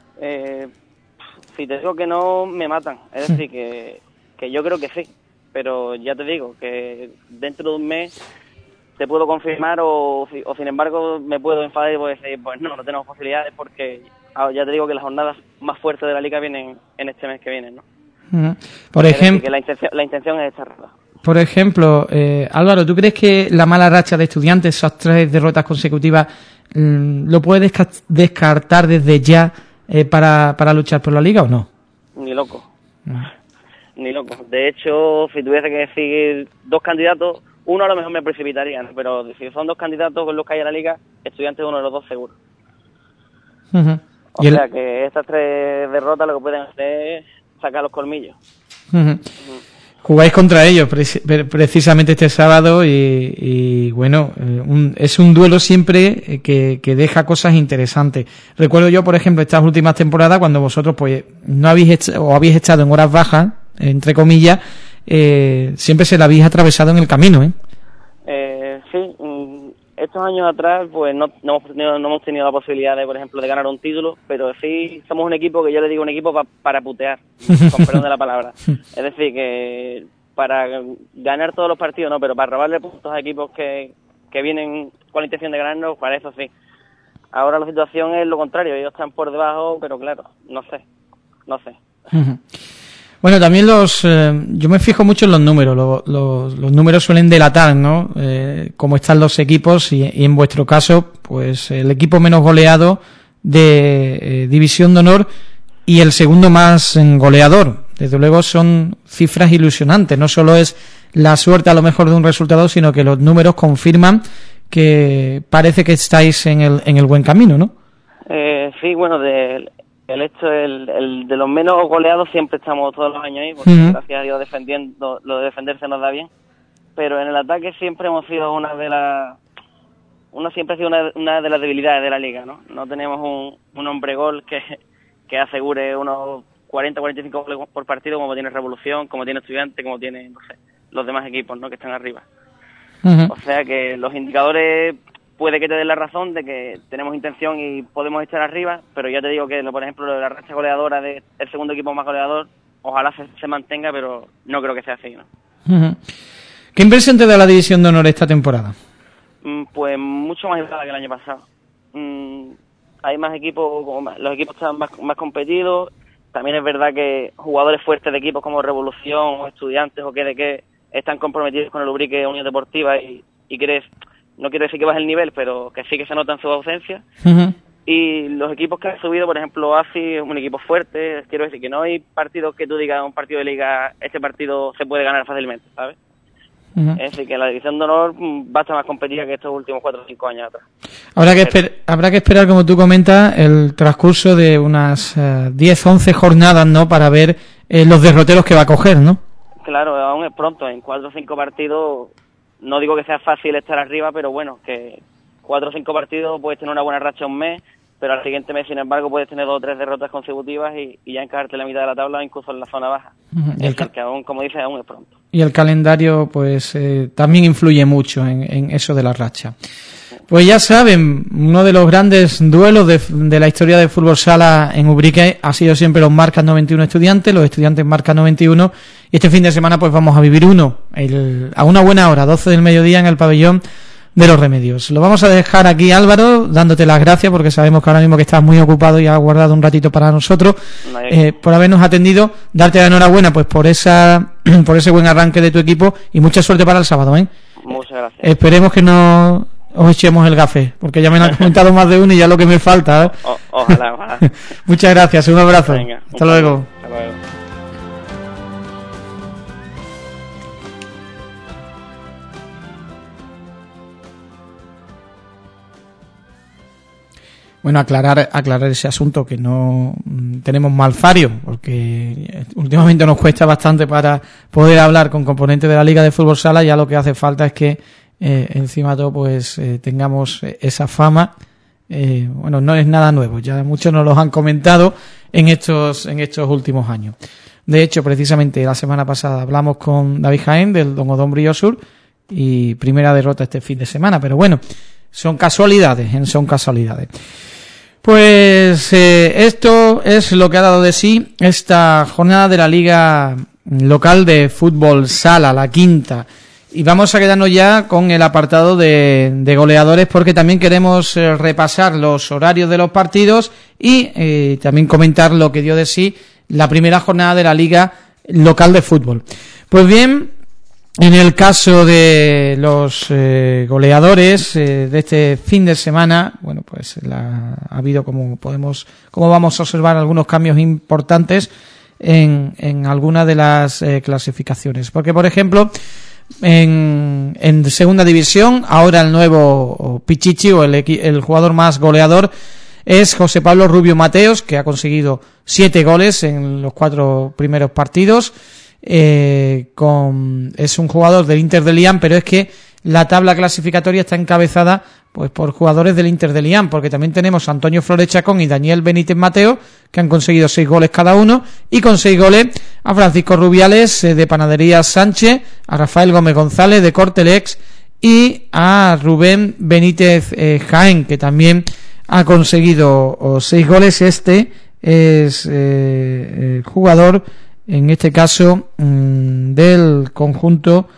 Si te digo que no, me matan. Es decir, que yo creo que sí. Pero ya te digo que dentro de un mes te puedo confirmar o sin embargo me puedo enfadar y puedo decir, pues no tenemos posibilidades porque ya te digo que las jornadas más fuertes de la liga vienen en este mes que viene, ¿no? Uh-huh. Por ejemplo, la intención es echarla. Por ejemplo, Álvaro, ¿tú crees que la mala racha de Estudiantes, esas 3 derrotas consecutivas, lo puedes descartar desde ya para luchar por la liga o no? Ni loco. Ni loco. De hecho, si tuviese que decir 2 candidatos, uno a lo mejor me precipitaría, ¿no? Pero si son 2 candidatos con los que hay en la liga, Estudiantes es uno de los 2 seguro. Uh-huh. O sea que estas 3 derrotas lo que pueden hacer es sacar los colmillos. Uh-huh. Uh-huh. Jugáis contra ellos precisamente este sábado y bueno, es un duelo siempre que deja cosas interesantes. Recuerdo yo, por ejemplo, estas últimas temporadas cuando vosotros pues no habéis estado en horas bajas, entre comillas, siempre se la habéis atravesado en el camino, ¿eh? Sí, estos años atrás pues no hemos tenido la posibilidad de, por ejemplo, de ganar un título, pero sí somos un equipo que yo le digo un equipo para putear, con perdón de la palabra. Es decir, que para ganar todos los partidos no, pero para robarle puntos a equipos que vienen con la intención de ganarnos, para eso sí. Ahora la situación es lo contrario, ellos están por debajo, pero claro, no sé. Bueno, también yo me fijo mucho en los números, los números suelen delatar, ¿no? Cómo están los equipos y en vuestro caso, pues el equipo menos goleado de División de Honor y el segundo más goleador. Desde luego son cifras ilusionantes, no solo es la suerte a lo mejor de un resultado, sino que los números confirman que parece que estáis en el buen camino, ¿no? Sí, bueno, el hecho de los menos goleados siempre estamos todos los años ahí, porque uh-huh, gracias a Dios defendiendo, lo de defenderse nos da bien, pero en el ataque siempre hemos sido una de las debilidades de la liga, ¿no? No tenemos un hombre gol que asegure unos 40-45 goles por partido como tiene Revolución, como tiene Estudiantes, como tiene, no sé, los demás equipos, ¿no?, que están arriba. Uh-huh. O sea que los indicadores puede que te den la razón de que tenemos intención y podemos estar arriba, pero ya te digo que, por ejemplo, la racha goleadora del segundo equipo más goleador, ojalá se mantenga, pero no creo que sea así, ¿no? Uh-huh. ¿Qué impresión te da la División de Honor esta temporada? Pues mucho más elevada que el año pasado. Hay más equipos, los equipos están más competidos. También es verdad que jugadores fuertes de equipos como Revolución o Estudiantes o que están comprometidos con el Ubrique Unión Deportiva y no quiero decir que baje el nivel, pero que sí que se nota en su ausencia. Uh-huh. Y los equipos que han subido, por ejemplo, AFI es un equipo fuerte. Quiero decir que no hay partidos que tú digas, un partido de liga, este partido se puede ganar fácilmente, ¿sabes? Uh-huh. Es decir, que la División de Honor va a estar más competitiva que estos últimos 4 o 5 años atrás. Habrá que esperar, como tú comentas, el transcurso de unas 10-11 jornadas, ¿no?, para ver los derroteros que va a coger, ¿no? Claro, aún es pronto. En 4 o 5 partidos, no digo que sea fácil estar arriba, pero bueno, que 4 o 5 partidos puedes tener una buena racha un mes, pero al siguiente mes, sin embargo, puedes tener 2 o 3 derrotas consecutivas y ya encajarte en la mitad de la tabla, incluso en la zona baja. Uh-huh. Es decir, que aún, como dices, aún es pronto. Y el calendario, pues, también influye mucho en eso de la racha. Pues ya saben, uno de los grandes duelos de la historia del fútbol sala en Ubrique ha sido siempre los Marcas 91 Estudiantes, los Estudiantes Marcas 91, y este fin de semana pues vamos a vivir uno, a una buena hora, 12 del mediodía, en el pabellón de los Remedios. Lo vamos a dejar aquí, Álvaro, dándote las gracias, porque sabemos que ahora mismo que estás muy ocupado y has guardado un ratito para nosotros, por habernos atendido, darte la enhorabuena pues por ese buen arranque de tu equipo y mucha suerte para el sábado, ¿eh? Muchas gracias. Esperemos que no os echemos el café, porque ya me lo han comentado más de uno y ya lo que me falta, ¿eh? Ojalá. Muchas gracias, un abrazo. Venga, hasta luego. Hasta luego. Bueno, aclarar ese asunto, que no tenemos malfario, porque últimamente nos cuesta bastante para poder hablar con componentes de la Liga de Fútbol Sala. Ya lo que hace falta es que encima de todo pues tengamos esa fama. Bueno, no es nada nuevo, ya muchos nos lo han comentado en estos últimos años. De hecho, precisamente la semana pasada hablamos con David Jaén del Don Odón Briosur y primera derrota este fin de semana, pero bueno, son casualidades. Pues esto es lo que ha dado de sí esta jornada de la Liga Local de Fútbol Sala, la quinta. Y vamos a quedarnos ya con el apartado de goleadores, porque también queremos repasar los horarios de los partidos y también comentar lo que dio de sí la primera jornada de la Liga Local de Fútbol. Pues bien, en el caso de los goleadores de este fin de semana, bueno, pues ha habido, como vamos a observar, algunos cambios importantes en algunas de las clasificaciones. Porque, por ejemplo, en segunda división, ahora el nuevo Pichichi o el jugador más goleador es José Pablo Rubio Mateos, que ha conseguido 7 goles en los 4 primeros partidos. Es un jugador del Inter de Lián, pero es que la tabla clasificatoria está encabezada pues por jugadores del Inter de Lián, porque también tenemos a Antonio Flores Chacón y Daniel Benítez Mateo, que han conseguido 6 goles cada uno, y con 6 goles a Francisco Rubiales de Panadería Sánchez, a Rafael Gómez González de Cortelex y a Rubén Benítez Jaén, que también ha conseguido 6 goles. Este es el jugador, en este caso, del conjunto.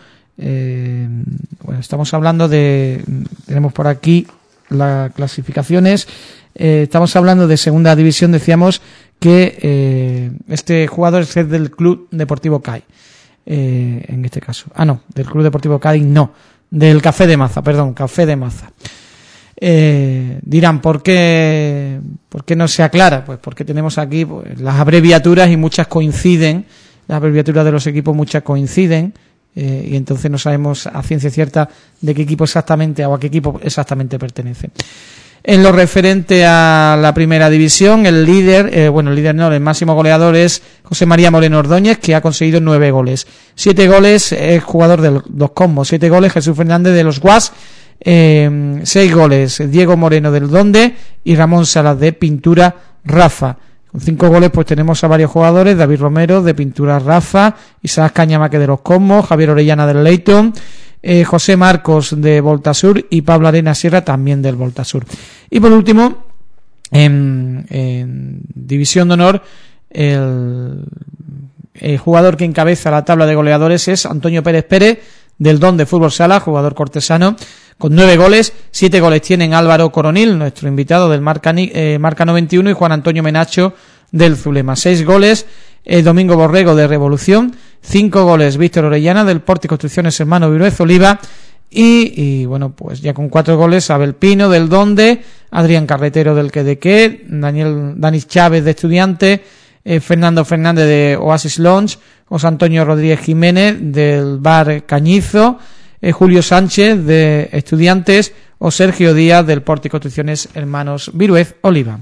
Bueno, estamos hablando tenemos por aquí las clasificaciones. Estamos hablando de segunda división. Decíamos que este jugador es del Club Deportivo CAI. En este caso. Del Club Deportivo Cádiz no. Del Café de Maza, Café de Maza. Dirán, ¿por qué no se aclara? Pues porque tenemos aquí las abreviaturas y muchas coinciden. Las abreviaturas de los equipos muchas coinciden. Y entonces no sabemos a ciencia cierta de qué equipo exactamente o a qué equipo exactamente pertenece. En lo referente a la primera división, el máximo goleador es José María Moreno Ordóñez, que ha conseguido 9 goles. 7 goles es jugador de los Cosmos, 7 goles Jesús Fernández de los Guas, 6 goles Diego Moreno del Donde y Ramón Salas de Pintura Rafa. Con 5 goles pues tenemos a varios jugadores: David Romero de Pintura Rafa, Isaac Cañamaque de los Cosmos, Javier Orellana del Leyton, José Marcos de Voltasur y Pablo Arena Sierra también del Voltasur. Y por último, en División de Honor, el jugador que encabeza la tabla de goleadores es Antonio Pérez Pérez del Don de Fútbol Sala, jugador cortesano, con 9 goles. 7 goles tienen Álvaro Coronil, nuestro invitado del Marca 91, y Juan Antonio Menacho del Zulema. 6 goles Domingo Borrego de Revolución, 5 goles Víctor Orellana del Porti Construcciones Hermano Viruez Oliva, y bueno, pues ya con 4 goles Abel Pino del Donde, Adrián Carretero del Quedequé, Dani Chávez de Estudiante, Fernando Fernández de Oasis Lounge, José Antonio Rodríguez Jiménez del Bar Cañizo, Julio Sánchez de Estudiantes o Sergio Díaz del Porti Construcciones Hermanos Viruez Oliva.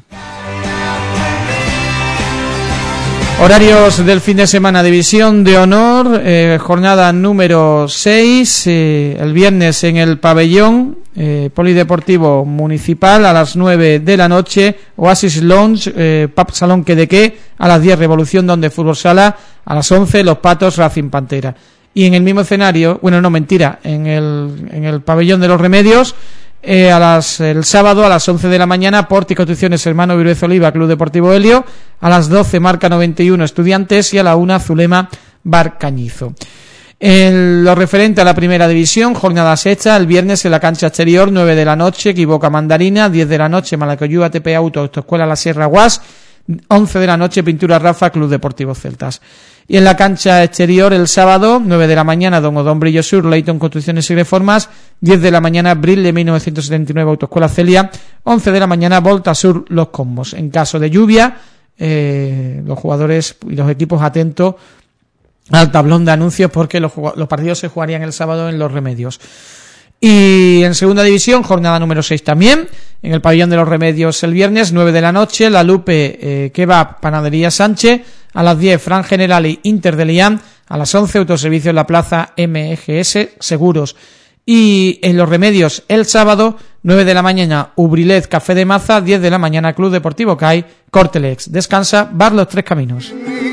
Horarios del fin de semana: División de Honor, jornada número 6, el viernes en el pabellón Polideportivo Municipal a las 9 de la noche, Oasis Lounge, Pub Salón Quedequé a las 10, Revolución Donde Fútbol Sala a las 11, Los Patos Racing Pantera. Y en el mismo escenario, en el pabellón de los Remedios, el sábado a las 11 de la mañana, Porti Construcciones Hermano Viruez Oliva Club Deportivo Helio, a las 12 Marca 91 Estudiantes y a la 1 Zulema Bar Cañizo. En lo referente a la primera división, jornada sexta, el viernes en la cancha exterior, 9 de la noche, Equivoca Mandarina, 10 de la noche, Malacoyú ATP Auto, Autoescuela La Sierra Guas, 11 de la noche, Pintura Rafa Club Deportivo Celtas. Y en la cancha exterior, el sábado, 9 de la mañana, Don Odón Brillo Sur, Leighton Construcciones y Reformas, 10 de la mañana, Bril de 1979, Autoescuela Celia, 11 de la mañana, Volta Sur, Los Combos. En caso de lluvia, los jugadores y los equipos atentos al tablón de anuncios, porque los partidos se jugarían el sábado en Los Remedios. Y en segunda división, jornada número 6 también, en el pabellón de Los Remedios el viernes, 9 de la noche, La Lupe Kebab Panadería Sánchez, a las 10 Fran Generali Inter de Liam, a las 11 Autoservicio en la Plaza MGS Seguros. Y en Los Remedios el sábado, 9 de la mañana Ubrilet Café de Maza, 10 de la mañana Club Deportivo CAI Cortelex. Descansa Bar Los Tres Caminos.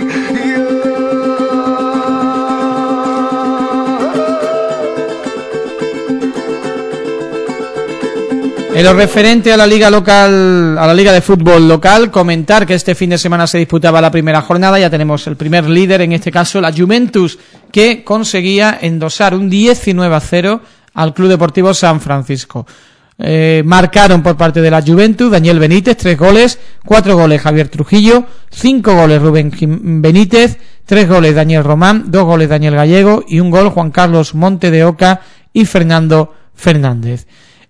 En lo referente a la liga local, a la liga de fútbol local, comentar que este fin de semana se disputaba la primera jornada. Ya tenemos el primer líder, en este caso la Juventus, que conseguía endosar un 19-0 al Club Deportivo San Francisco. Marcaron por parte de la Juventus Daniel Benítez, 3 goles, 4 goles Javier Trujillo, 5 goles Rubén Benítez, 3 goles Daniel Román, 2 goles Daniel Gallego y 1 gol Juan Carlos Monte de Oca y Fernando Fernández.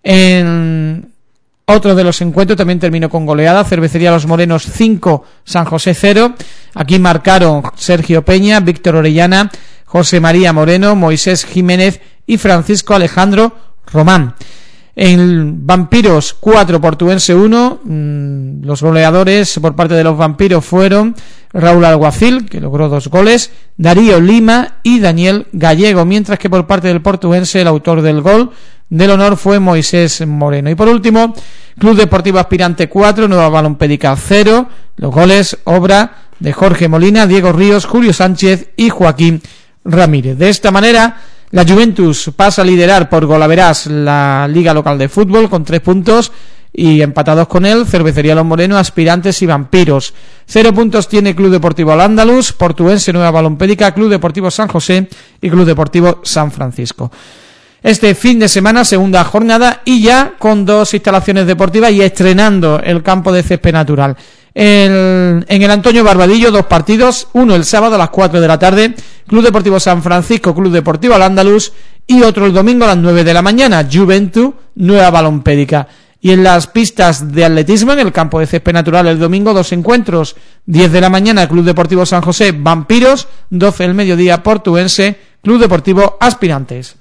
En otro de los encuentros también terminó con goleada, Cervecería Los Morenos 5, San José 0. Aquí marcaron Sergio Peña, Víctor Orellana, José María Moreno, Moisés Jiménez y Francisco Alejandro Román. En Vampiros 4, Portuense 1, los goleadores por parte de los Vampiros fueron Raúl Alguacil, que logró 2 goles, Darío Lima y Daniel Gallego, mientras que por parte del Portuense el autor del gol del honor fue Moisés Moreno. Y por último, Club Deportivo Aspirante 4, Nueva Balompédica 0, los goles obra de Jorge Molina, Diego Ríos, Julio Sánchez y Joaquín Ramírez. De esta manera, la Juventus pasa a liderar por golaveras la Liga Local de Fútbol con 3 puntos y empatados con él Cervecería Los Morenos, Aspirantes y Vampiros. 0 puntos tiene Club Deportivo Al-Ándalus, Portuense, Nueva Balompédica, Club Deportivo San José y Club Deportivo San Francisco. Este fin de semana, segunda jornada, y ya con 2 instalaciones deportivas y estrenando el campo de césped natural. En el Antonio Barbadillo, 2 partidos, uno el sábado a las 4 de la tarde, Club Deportivo San Francisco, Club Deportivo Al-Ándalus, y otro el domingo a las 9 de la mañana, Juventus, Nueva Balompédica. Y en las pistas de atletismo, en el campo de césped natural, el domingo 2 encuentros, 10 de la mañana, Club Deportivo San José, Vampiros, 12 del mediodía, Portuense, Club Deportivo Aspirantes.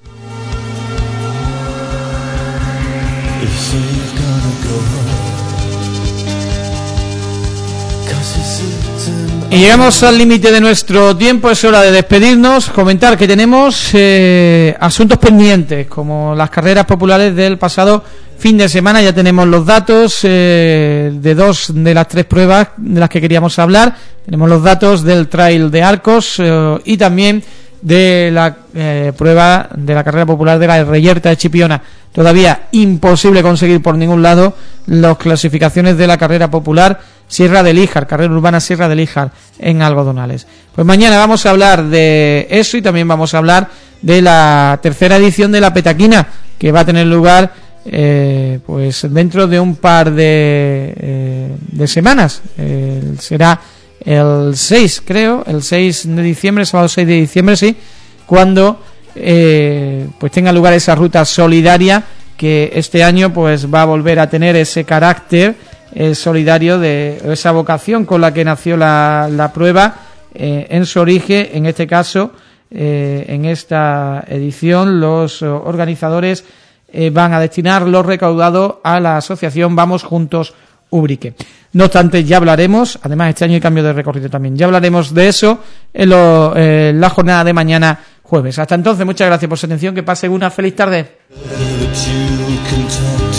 Y llegamos al límite de nuestro tiempo, es hora de despedirnos, comentar que tenemos asuntos pendientes, como las carreras populares del pasado fin de semana. Ya tenemos los datos de 2 de las 3 pruebas de las que queríamos hablar, tenemos los datos del Trail de Arcos y también de la prueba de la carrera popular de la Reyerta de Chipiona. Todavía imposible conseguir por ningún lado las clasificaciones de la carrera popular Sierra de Líjar, carrera urbana Sierra de Líjar en Algodonales. Pues mañana vamos a hablar de eso y también vamos a hablar de la tercera edición de la Petaquina, que va a tener lugar pues dentro de un par de semanas. Será el 6, creo, el 6 de diciembre, sábado 6 de diciembre, sí, cuando pues tenga lugar esa ruta solidaria que este año pues va a volver a tener ese carácter solidario, de esa vocación con la que nació la prueba en su origen. En este caso, en esta edición, los organizadores van a destinar lo recaudado a la asociación Vamos Juntos Ubrique. No obstante, ya hablaremos, además este año hay cambio de recorrido también, ya hablaremos de eso en la jornada de mañana jueves. Hasta entonces, muchas gracias por su atención, que pasen una feliz tarde.